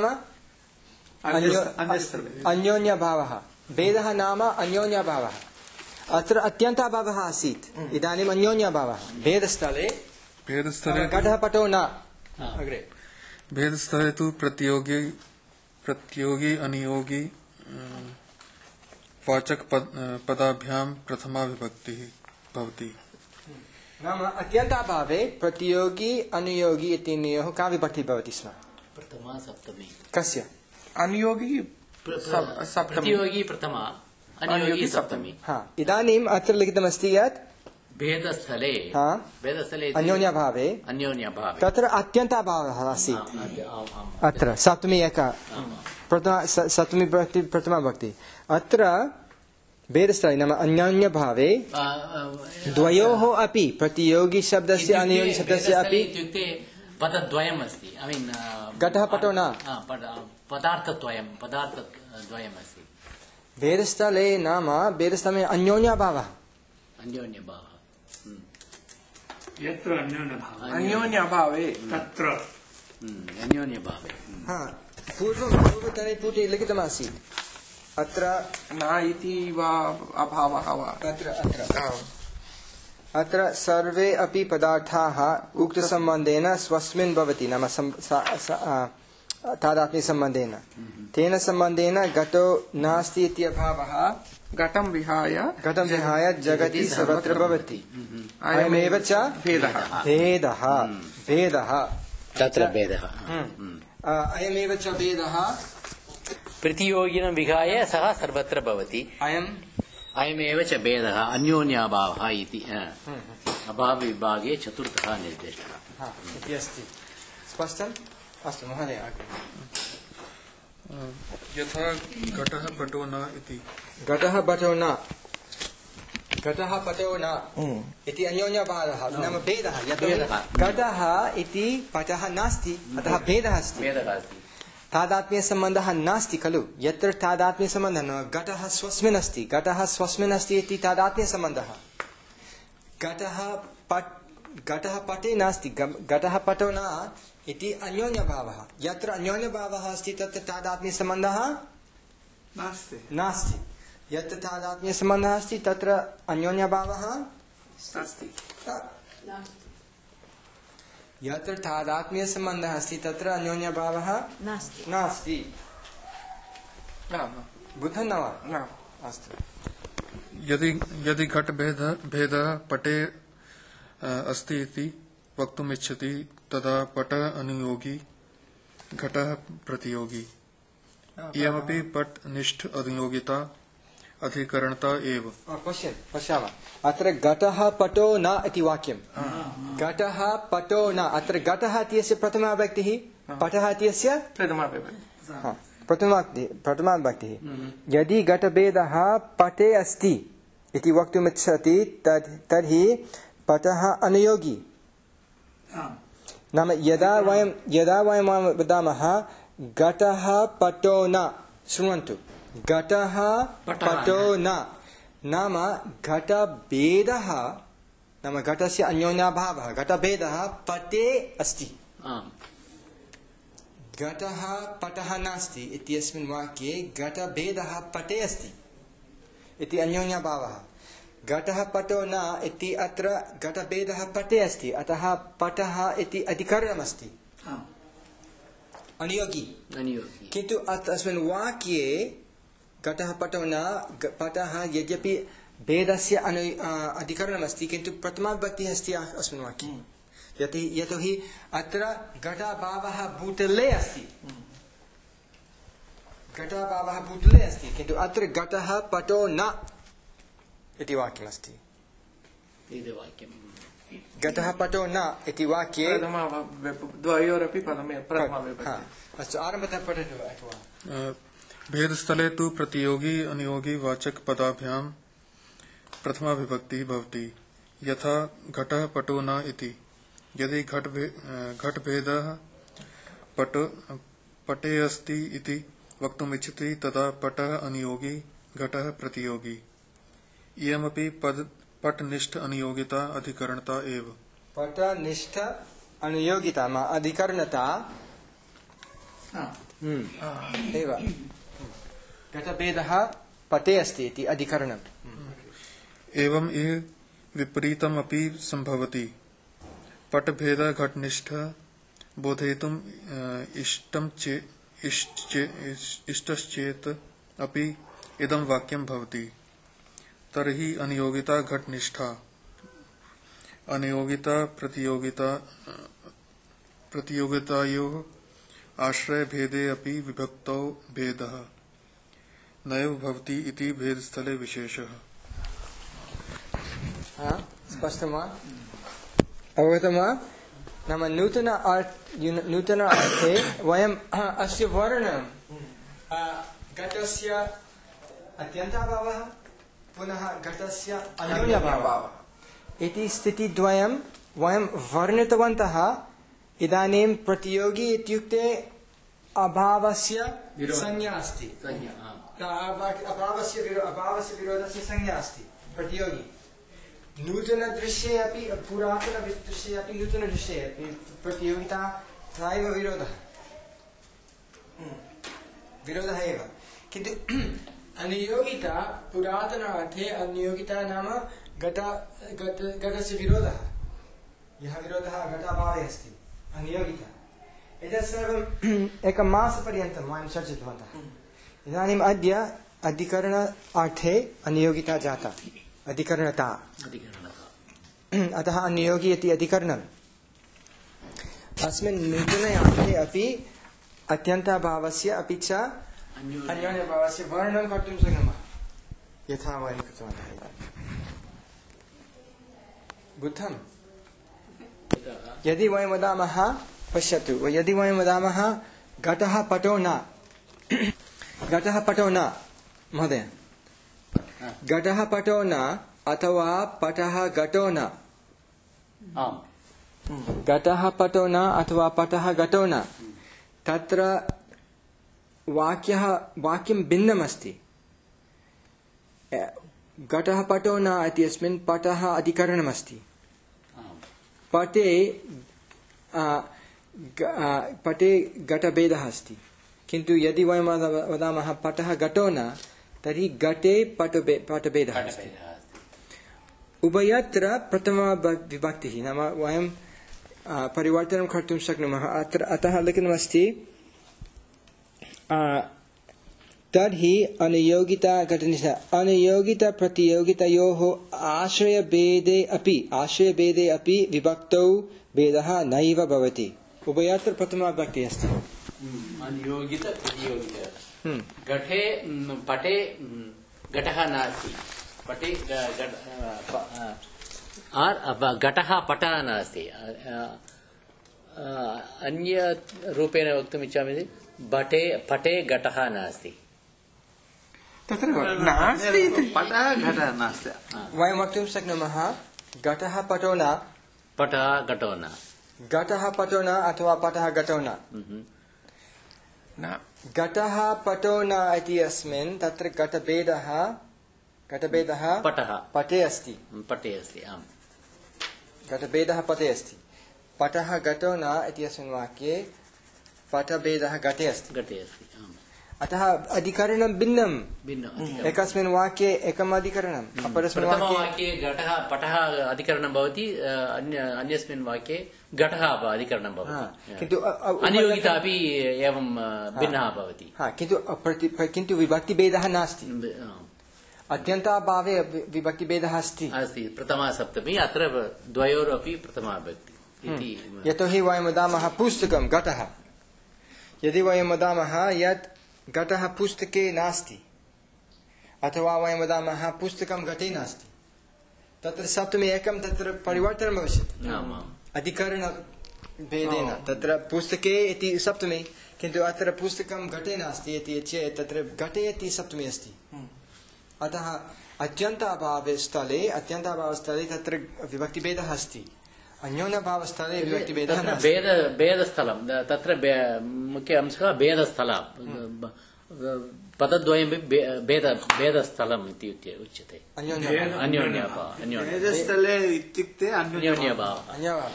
अन्योन्यभावः भेदः नाम अन्योन्यभावः अत्र अत्यन्ताभावः आसीत् इदानीम् अन्योन्यभावः भेदस्थले भेदस्थले घटः पटो न अग्रे भेदस्थले तु प्रतियोगी प्रतियोगी अनियोगी वाचक पद, पदाभ्यां प्रथमा विभक्तिः भवति नाम अत्यन्ताभावे प्रतियोगी अनुयोगी इत्यनयोः का विभक्तिः भवति स्म प्रथमा सप्तमी कस्य अनुयोगी सप्तमी प्रतियोगी प्रथमा अनुयोगी सप्तमी हा इदानीम् अत्र लिखितमस्ति यत् भेदस्थले हा भेदस्थले अन्योन्यभावे अन्योन्यभावे तत्र अत्यन्ताभावः आसीत् अत्र सप्तमी एका प्रथमा सप्तमी भक्ति प्रथमा भक्ति अत्र भेदस्थले नाम अन्योन्यभावे द्वयोः अपि प्रतियोगी शब्दस्य अनुयोगी शब्दस्य अपि इत्युक्ते पदद्वयम् अस्ति ऐ मीन् घटः पटो न पदार्थद्वयं पदार्थद्वयम् अस्ति भेदस्थले नाम भेदस्थले अन्योन्यभावः अन्योन्यभावः यत्र अन्योन्यभावः अन्योन्यभावे तत्र अन्योन्यभावे हा पूर्वं पूर्वतने पुटे लिखितमासीत् अत्र न इति वा अभावः वा अत्र अत्र अत्र सर्वे अपि पदार्थाः उक्तसम्बन्धेन स्वस्मिन् भवति नाम तादात्म्यसम्बन्धेन तेन सम्बन्धेन घटो नास्ति इति अभावः घटं विहाय घटं विहाय जगति सर्वत्र भवति अयमेव च भेदः भेदः भेदः तत्र भेदः अयमेव च भेदः प्रतियोगिनं विहाय सः सर्वत्र भवति अयम् अयमेव च भेदः अन्योन्याभावः इति अभावविभागे चतुर्थः निर्दिष्टः इति अस्ति स्पष्टम् अस्तु महोदय यथा घटः पटो न इति घटः पटो न घटः पटो न इति अन्योन्यभावः नाम भेदः यतो घटः इति पटः नास्ति अतः भेदः अस्ति भेदः अस्ति तादात्म्यसम्बन्धः नास्ति खलु यत्र तादात्म्यसम्बन्धः न घटः स्वस्मिन् अस्ति घटः स्वस्मिन् अस्ति इति तादात्म्यसम्बन्धः घटः पट घटः पटे नास्ति घटः पटो न इति अन्योन्यभावः यत्र अन्योन्यभावः अस्ति तत्र तादात्म्यसम्बन्धः नास्ति नास्ति यत्र तादात्म्यसम्बन्धः अस्ति तत्र अन्योन्यभावः नास्ति यत्र तादात्म्यसम्बन्धः अस्ति तत्र अन्योन्यभावः नास्ति नास्ति बुद्धं न वा न अस्तु यदि यदि घट भेद भेदः पटे अस्ति इति वक्तुम् इच्छति तदा पट अनुयोगी घटः प्रतियोगी इयमपि पट निष्ठ अनुयोगिता अधिकरणता एव पश्य पश्यामः अत्र घटः पटो न इति वाक्यं घटः पटो न अत्र घटः इत्यस्य प्रथमा विभक्तिः पटः इत्यस्य प्रथमा विभक्तिः प्रथमा प्रथमा विभक्तिः यदि घटभेदः पटे अस्ति इति वक्तुमिच्छति तर्हि पटः अनुयोगी नाम यदा वयं यदा वयं वदामः घटः पटो न शृण्वन्तु घटः पटो न नाम घटभेदः नाम घटस्य अन्योन्याभावः घटभेदः पटे अस्ति घटः पटः नास्ति इत्यस्मिन् वाक्ये घटभेदः पटे अस्ति इति अन्योन्यभावः घटः पटो न इति अत्र घटभेदः पटे अस्ति अतः पटः इति अधिकरणमस्ति अनुयोगी अनुयोगी किन्तु अस्मिन् वाक्ये घटः पटो न पटः यद्यपि भेदस्य अनु अधिकरणमस्ति किन्तु प्रथमा विभक्तिः अस्ति अस्मिन् वाक्ये यतो यतोहि अत्र घटाभावः भूतले अस्ति घटाभावः भूतले अस्ति किन्तु अत्र घटः पटो न इति वाक्यमस्ति घटः पटो न इति वाक्ये द्वयोरपि पदमे प्रथमा विभक्ति। अस्तु आरम्भतः पठतु एकवारं। भेदस्थले तु प्रतियोगी अनियोगी वाचक पदाभ्यां प्रथमा विभक्ति भवति यथा घटः पटो न इति। यदि घट घटभेदः पट पटे अस्ति इति वक्तुमिच्छति तदा पटः अनियोगी घटः प्रतियोगी। इयमपि पद पटनिष्ठ अनियोगिता अधिकरणता एव। पटनिष्ठ अनियोगिता अधिकरणता एव। घटभेदः पटे अस्ति इति अधिकरणम्। एवं इह विपरीतमपि संभवति। पटभेद घटनिष्ठ बोधयितुम् इष्टं चे इष्टश्चेत् अपि इदं वाक्यं भवति। तर्हि अनियोगिता घटनिष्ठा अनियोगिता प्रतियोगिता प्रतियोगितायोः आश्रय भेदे अपि विभक्तौ भेदः नैव भवति इति भेदस्थले विशेषः। स्पष्टं वा? अवगतं वा? नाम नूतन नूतन अर्थे वयम् अस्य वर्णनं घटस्य अत्यन्ताभावः पुनः घटस्य अन्योन्यभावः इति स्थितिद्वयं वयं वर्णितवन्तः। इदानीं प्रतियोगी इत्युक्ते अभावस्य संज्ञा अस्ति, अभावस्य अभावस्य विरोधस्य संज्ञा अस्ति प्रतियोगी। नूतनदृश्ये अपि पुरातनदृश्ये अपि नूतनदृश्ये अपि प्रतियोगिता एव विरोधः विरोधः एव। किन्तु अनियोगिता पुरातन अर्थे अनियोगिता नाम घट घटस्य विरोधः। यः विरोधः घटाभावे अस्ति अनियोगिता। एतत् सर्वम् एकमासपर्यन्तं वयं चर्चितवन्तः। इदानीम् अद्य अधिकरण अर्थे अनियोगिता जाता अधिकरणता। अतः अनियोगी इति अधिकरणम्। अस्मिन् नूतने अर्थे अपि अत्यन्ताभावस्य अपि च अन्योन्यभावस्य वर्णनं कर्तुं शक्नुमः यथा वयं कृतवन्तः। बुद्धं यदि वयं वदामः पश्यतु, यदि वयं वदामः घटः पटो न घटः पटो न महोदय घटः पटो न अथवा पटः घटो न घटः पटो न अथवा पटः घटो न तत्र वाक्यः वाक्यं भिन्नमस्ति। घटः पटो न इत्यस्मिन् पटः अधिकरणमस्ति। पटे पटे घटभेदः अस्ति। किन्तु यदि वयं वदामः पटः घटो न तर्हि घटे पटभेदः अस्ति। उभयत्र प्रथमा विभक्तिः नाम वयं परिवर्तनं कर्तुं शक्नुमः। अत्र अतः लिखितमस्ति तर्हि अनियोगिता घटनिष्ठा अनियोगिता प्रतियोगितयोः आश्रयभेदे अपि आश्रयभेदे अपि विभक्तौ भेदः नैव भवति। उभयत्र प्रथमा विभक्तिः अस्ति। अनियोगित प्रतियोगित घटे पटे घटः नास्ति। पटे घटः पटः नास्ति। अन्य रूपेण वक्तुमिच्छामि बटे पटे घटः नास्ति। तत्र नास्ति पटः घटः नास्ति। वयं वक्तुं शक्नुमः घटः पटो न पटः घटो न घटः पटो न अथवा पटः घटो न घटः पटो न इति अस्मिन् तत्र घटभेदः घटभेदः पटः पटे अस्ति पटे अस्ति आम् घटभेदः पटे अस्ति। पटः घटो न इत्यस्मिन् वाक्ये पटभेदः घटे अस्ति घटे अस्ति आम्। अतः अधिकरणं भिन्नं भिन्नम्। एकस्मिन् वाक्ये एकम् अधिकरणम् अपरस्मिन् वाक्ये घटः पटः अधिकरणं भवति अन्य अन्यस्मिन् वाक्ये घटः अधिकरणं भवति। किन्तु अनियोगिता अपि एवं भिन्नः भवति। किन्तु किन्तु विभक्तिभेदः नास्ति। अत्यन्ताभावे विभक्तिभेदः अस्ति अस्ति प्रथमा सप्तमी अत्र द्वयोरपि प्रथमा विभक्ति इति। यतोहि वयं वदामः पुस्तकं घटः। यदि वयं वदामः यत् घटः पुस्तके नास्ति अथवा वयं वदामः पुस्तकं घटे नास्ति तत्र सप्तमी एकं तत्र परिवर्तनं भविष्यति अधिकरणभेदेन तत्र पुस्तके इति सप्तमी किन्तु अत्र पुस्तकं घटे नास्ति इति चेत् तत्र घटे इति सप्तमी अस्ति अतः अत्यन्ताभावे स्थले अत्यन्ताभावस्थले तत्र विभक्तिभेदः अस्ति अन्योन्यभावस्थले विभक्तिभेदः नास्ति भेद भेदस्थलं तत्र मुख्य अंशः भेदस्थलं पदद्वयं भेद भेदस्थलम् इति उच्यते अन्योन्यभावः भेदस्थले इत्युक्ते अन्योन्यभावः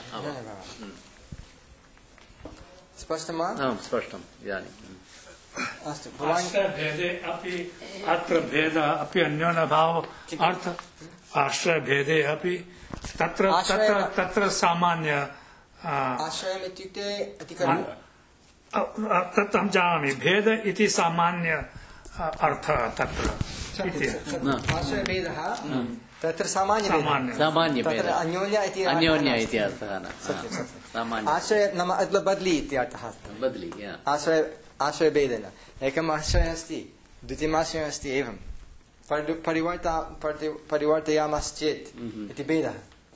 स्पष्टं वा स्पष्टम् इदानीम् अस्तु आश्रयभेदे अपि अत्र भेदः अपि अन्योन्यभाव अर्थ आश्रयभेदे अपि तत्र तत्र तत्र सामान्य आश्रयम् इत्युक्ते अधिकरणं तत् अहं जानामि भेद इति सामान्य अर्थः तत्र आश्रयभेदः तत्र सामान्य सामान्य तत्र अन्योन्य इति अन्योन्य इति अर्थः न सामान्य आश्रय नाम बदली इति अर्थः बदली आश्रय आश्रयभेदेन एकम् आश्रयः अस्ति द्वितीयम् आश्रयः अस्ति एवं परिवर्ता परिवर्तयामश्चेत् इति भेदः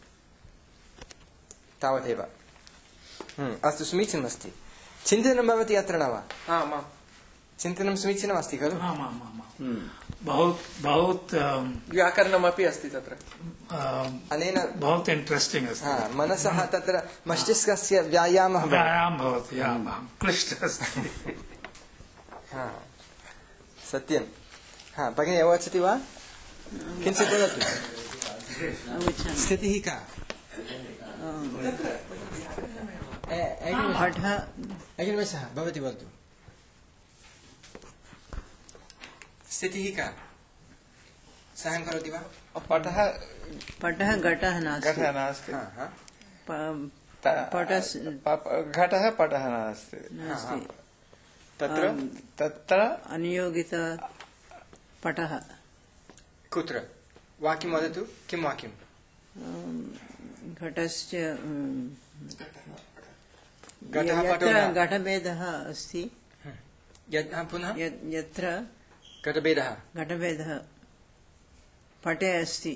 तावदेव अस्तु समीचीनमस्ति चिन्तनं भवति अत्र न वा चिन्तनं समीचीनमस्ति खलु बहुत बहुत व्याकरणमपि अस्ति तत्र अनेन बहुत इंट्रेस्टिंग अस्ति मनसः तत्र मस्तिष्कस्य व्यायामः व्यायामः भवति क्लिष्टः अस्ति सत्यं हा भगिनी अवगच्छति वा किञ्चित् वदतु स्थितिः का अग्निवेशः भवति वदतु स्थितिः का साहाय्यं करोति वा पटः पटः घटः नास्ति घटः नास्ति घटः पटः नास्ति तत्र तत्र अनियोगित पटः कुत्र वाक्यं वदतु किं वाक्यं घटस्य घटः घटभेदः अस्ति पुनः यत्र घटभेदः घटभेदः पटे अस्ति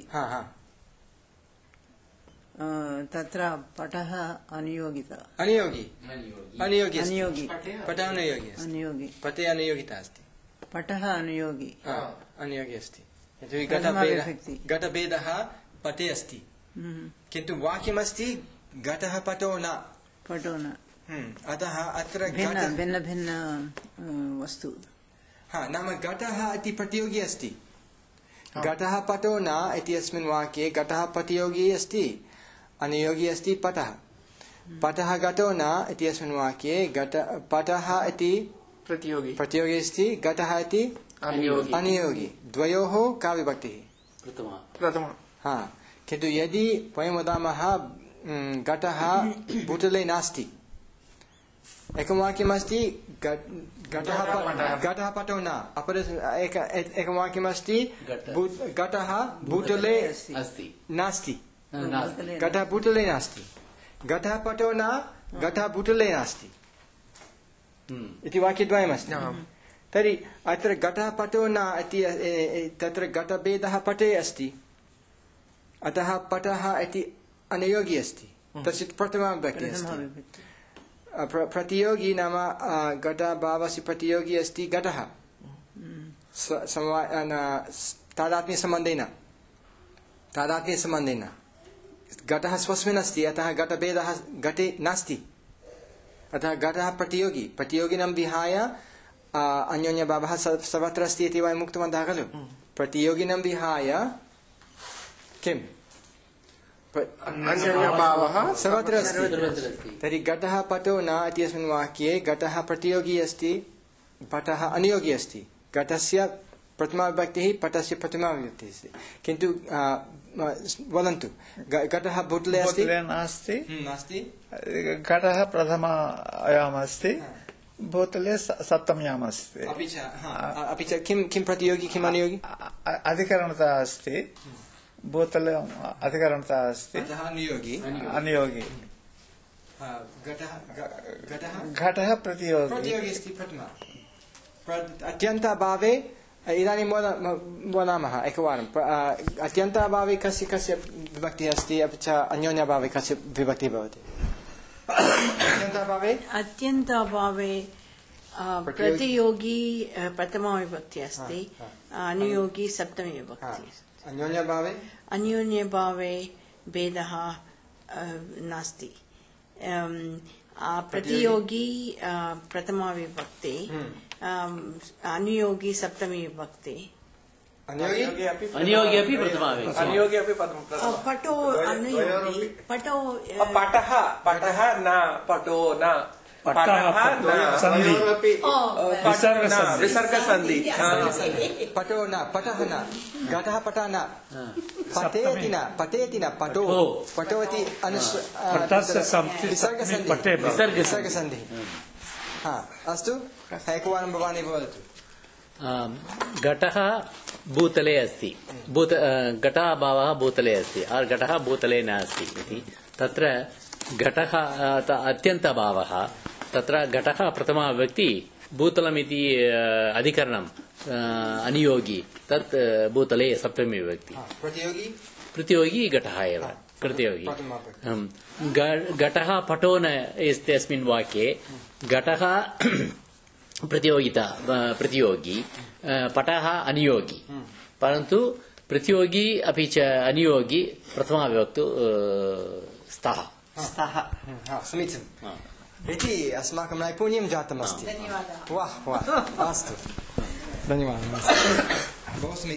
तत्र पटः अनियोगित अनियोगी अनियोगी अनियोगी पटः अनियोगी अनियोगी पटे अनियोगिता अस्ति पटः अनियोगी अनियोगी अस्ति यतोहि घटभेदः पटे अस्ति किन्तु वाक्यमस्ति घटः पटो न पटो न अतः अत्र भिन्न भिन्न भिन्न वस्तु हा नाम घटः इति प्रतियोगी अस्ति घटः पटो न इति अस्मिन् वाक्ये घटः प्रतियोगी अस्ति अनियोगी अस्ति पटः पटः घटो न इति अस्मिन् वाक्ये घट पटः इति प्रतियोगी प्रतियोगी अस्ति घटः इति अनियोगी अनियोगी द्वयोः का विभक्तिः प्रथमा प्रथमा हा किन्तु यदि वयं वदामः घटः भूतले नास्ति एकं वाक्यमस्ति घटः पटो न अपर एकं वाक्यमस्ति घटः भूतले अस्ति नास्ति घटः भूतले नास्ति घटः पटो न घटः भूतले नास्ति इति वाक्यद्वयमस्ति तर्हि अत्र घटः पटो न इति तत्र घटभेदः पटे अस्ति अतः पटः इति अनियोगी अस्ति तस्य प्रथमा विभक्तिः अस्ति प्रतियोगी नाम घटभावस्य प्रतियोगी अस्ति घटः तादात्म्यसम्बन्धेन तादात्म्यसम्बन्धेन घटः स्वस्मिन् अस्ति अतः घटभेदः घटे नास्ति अतः घटः प्रतियोगी प्रतियोगिनं विहाय अन्योन्यभावः सर्वत्र अस्ति इति वयम् उक्तवन्तः खलु प्रतियोगिनं विहाय किम् अन्योन्यभावः सर्वत्र अस्ति तर्हि घटः पटो न इत्यस्मिन् वाक्ये घटः प्रतियोगी अस्ति पटः अनियोगी अस्ति घटस्य प्रथमा विभक्तिः पटस्य प्रथमा विभक्तिः अस्ति किन्तु वदन्तु घटः भूतले अस्ति नास्ति नास्ति घटः प्रथमायाम् अस्ति भूतले सप्तम्याम् अस्ति अपि च अपि च किं किं प्रतियोगी किम् अनियोगी अधिकरणता अस्ति भूतले अधिकरणता अस्ति अनियोगी अनियोगी घटः प्रतियोगी प्रतियोगी अस्ति प्रथमा अत्यन्ताभावे इदानीं वदामः एकवारं अत्यन्ताभावे कस्य कस्य विभक्तिः अस्ति अपि च अन्योन्याभावे कस्य विभक्तिः भवति अत्यन्ताभावे अत्यन्ताभावे प्रतियोगी प्रथमा विभक्ति अस्ति अनुयोगी सप्तमी विभक्ति अन्योन्यभावे अन्योन्यभावे भेदः नास्ति प्रतियोगी प्रथमा विभक्ति अनुयोगी सप्तमी विभक्ति अनुयोगी अपि प्रथमा विभक्ति अनुयोगी अपि प्रथमा पटो अनुयोगी पटो पटः पटः न पटो न संधि विसर्ग संधि पटो न पटः न घटः पटः न पतेति न पतेति न पटो पटोति विसर्ग संधि विसर्ग संधि हा अस्तु एकवारं भवान् वदतु घटः भूतले अस्ति भूत घटाभावः भूतले अस्ति और घटः भूतले नास्ति इति तत्र घटः अत्यन्तभावः तत्र घटः प्रथमा विभक्ति भूतलमिति अधिकरणं अनुयोगी तत् भूतले सप्तमी विभक्ति प्रतियोगी प्रतियोगी घटः एव प्रतियोगी घटः पटो न इत्यस्मिन् वाक्ये घटः प्रतियोगिता प्रतियोगी पटः अनुयोगी परन्तु प्रतियोगी अपि च अनुयोगी प्रथमा विभक्तौ स्तः स्तः समीचीनम् इति अस्माकं नैपुण्यं जातमस्ति वाह वाह अस्तु धन्यवादः बहु समीचीनम्